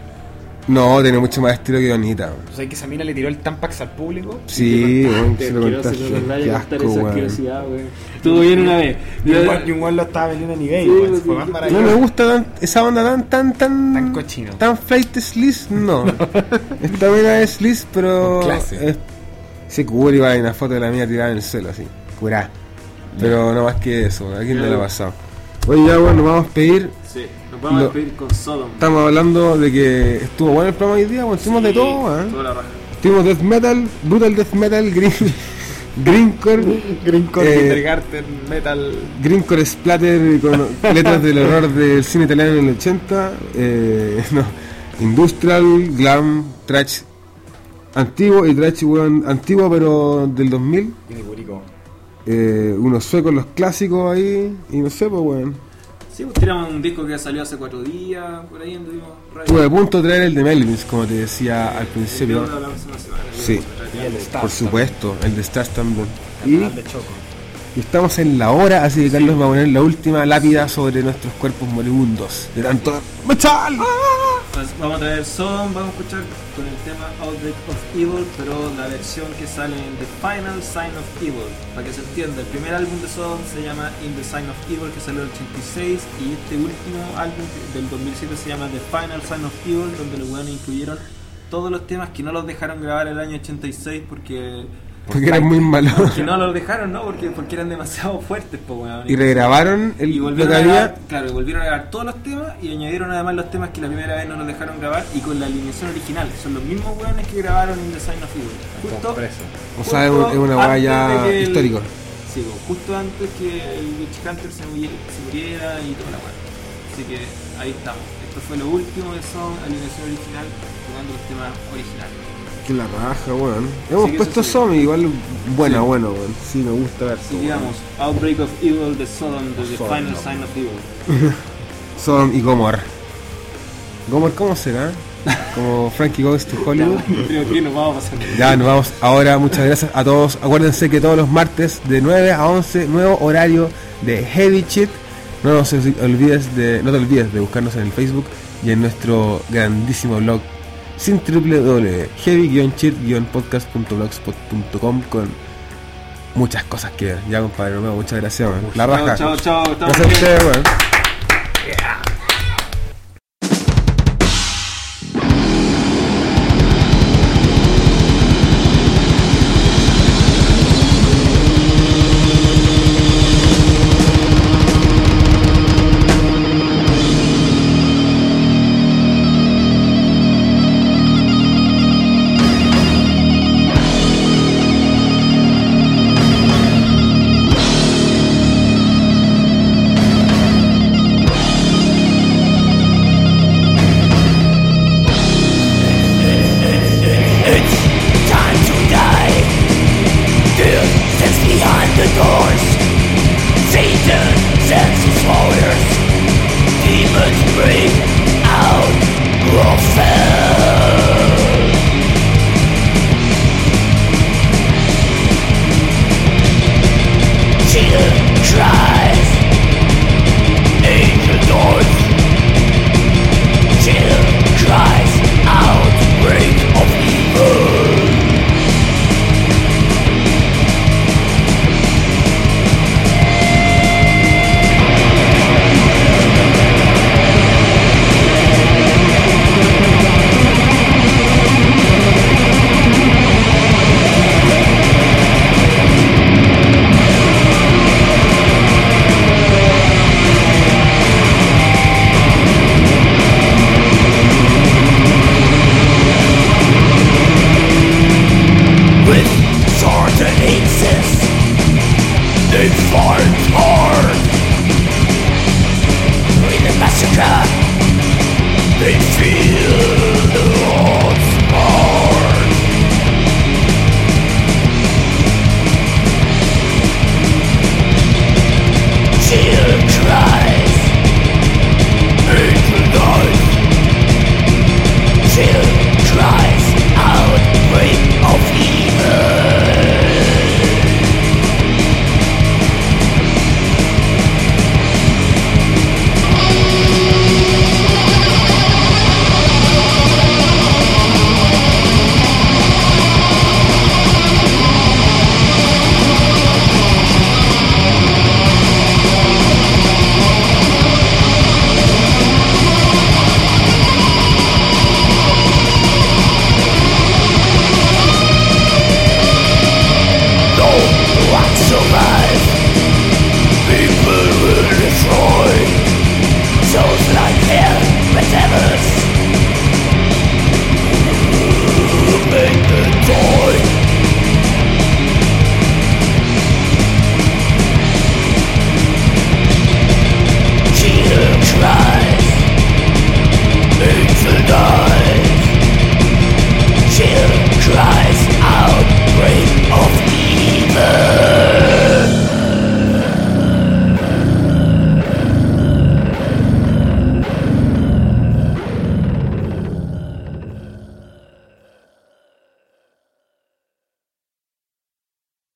No, tiene mucho más estilo que Donita. ¿Tú sabes que esa mina le tiró el Tampax al público? Sí, weón, se lo Quiero hacer contaste. una raya Qué contar asco, esa weón. asquerosidad, weón. Estuvo bien una vez. Y un weón lo estaba vendiendo en eBay, Sí, weón, pues, fue más sí. No maravilloso. me gusta esa onda Tan cochino. tan flight sliss, no. Esta mina es sliss, pero Con clase. se cubre igual, hay una foto de la mía tirada en el suelo así, curá. Pero no más que eso, aquí no le ha pasado. Oye, ya bueno, vamos a pedir. Sí, nos vamos a Lo- despedir con Sodom. Estamos hablando de que estuvo bueno el programa hoy día, bueno, estuvimos de todo, ¿eh? Toda la raja. Tuvimos death metal, brutal death metal, greencore, Greencore, Kindergarten, Metal. greencore splatter con letras del horror del cine italiano en el 80, no, industrial, glam, trash antiguo y trash weón, antiguo pero del 2000, Y de Curico. unos suecos los clásicos ahí y no sé, pues weón. Sí, pues tiramos un disco que salió hace 4 días, por ahí anduvimos Estuve a punto de traer el de Melvins, como te decía al principio. Sí. Y el Star. Por supuesto, el de Stars también. El Y canal de Choco. estamos en la hora, así que Carlos va a poner la última lápida sobre nuestros cuerpos moribundos. De tanto metal. Entonces, vamos a traer Sodom, vamos a escuchar con el tema Outbreak of Evil, pero la versión que sale en The Final Sign of Evil. Para que se entienda, el primer álbum de Sodom se llama In the Sign of Evil, que salió en el 86, y este último álbum del 2007 se llama The Final Sign of Evil, donde los weones incluyeron todos los temas que no los dejaron grabar el año 86 porque Porque eran muy malos. que no los dejaron, ¿no? Porque eran demasiado fuertes, pues, weón. Y regrabaron Y lo volvieron que a grabar, había. claro, y volvieron a grabar todos los temas y añadieron además los temas que la primera vez no nos dejaron grabar y con la alineación original. Son los mismos weones que grabaron In the Sign of Evil. Justo, O sea, es una weá antes ya de que el- histórico. Sí, pues, justo antes que el Witch Hunter se muriera y toda la weá. Así que ahí estamos. Esto fue lo último de Son, alineación original, tomando los temas originales. Que la raja, weón. Hemos que puesto eso sí. Zombie, igual bueno, Sí. bueno, weón. Sí, me gusta ver Así que digamos, Outbreak of Evil de Sodom, de The Sodom, Final no. Sign of Evil. Sodom y Gomor. ¿Gomor cómo será? Como Frankie Goes to Hollywood. Creo que nos vamos a pasar. Ya nos vamos ahora, muchas gracias a todos. Acuérdense que todos los martes de 9 a 11, nuevo horario de Heavy Shit. No te olvides de buscarnos en el Facebook y en nuestro grandísimo blog sin www.heavy-shit-podcast.blogspot.com con muchas cosas que ver. Ya compadre, muchas gracias, man. La raja. Chao, chao, chao. Estamos Gracias a bien. ustedes, weón.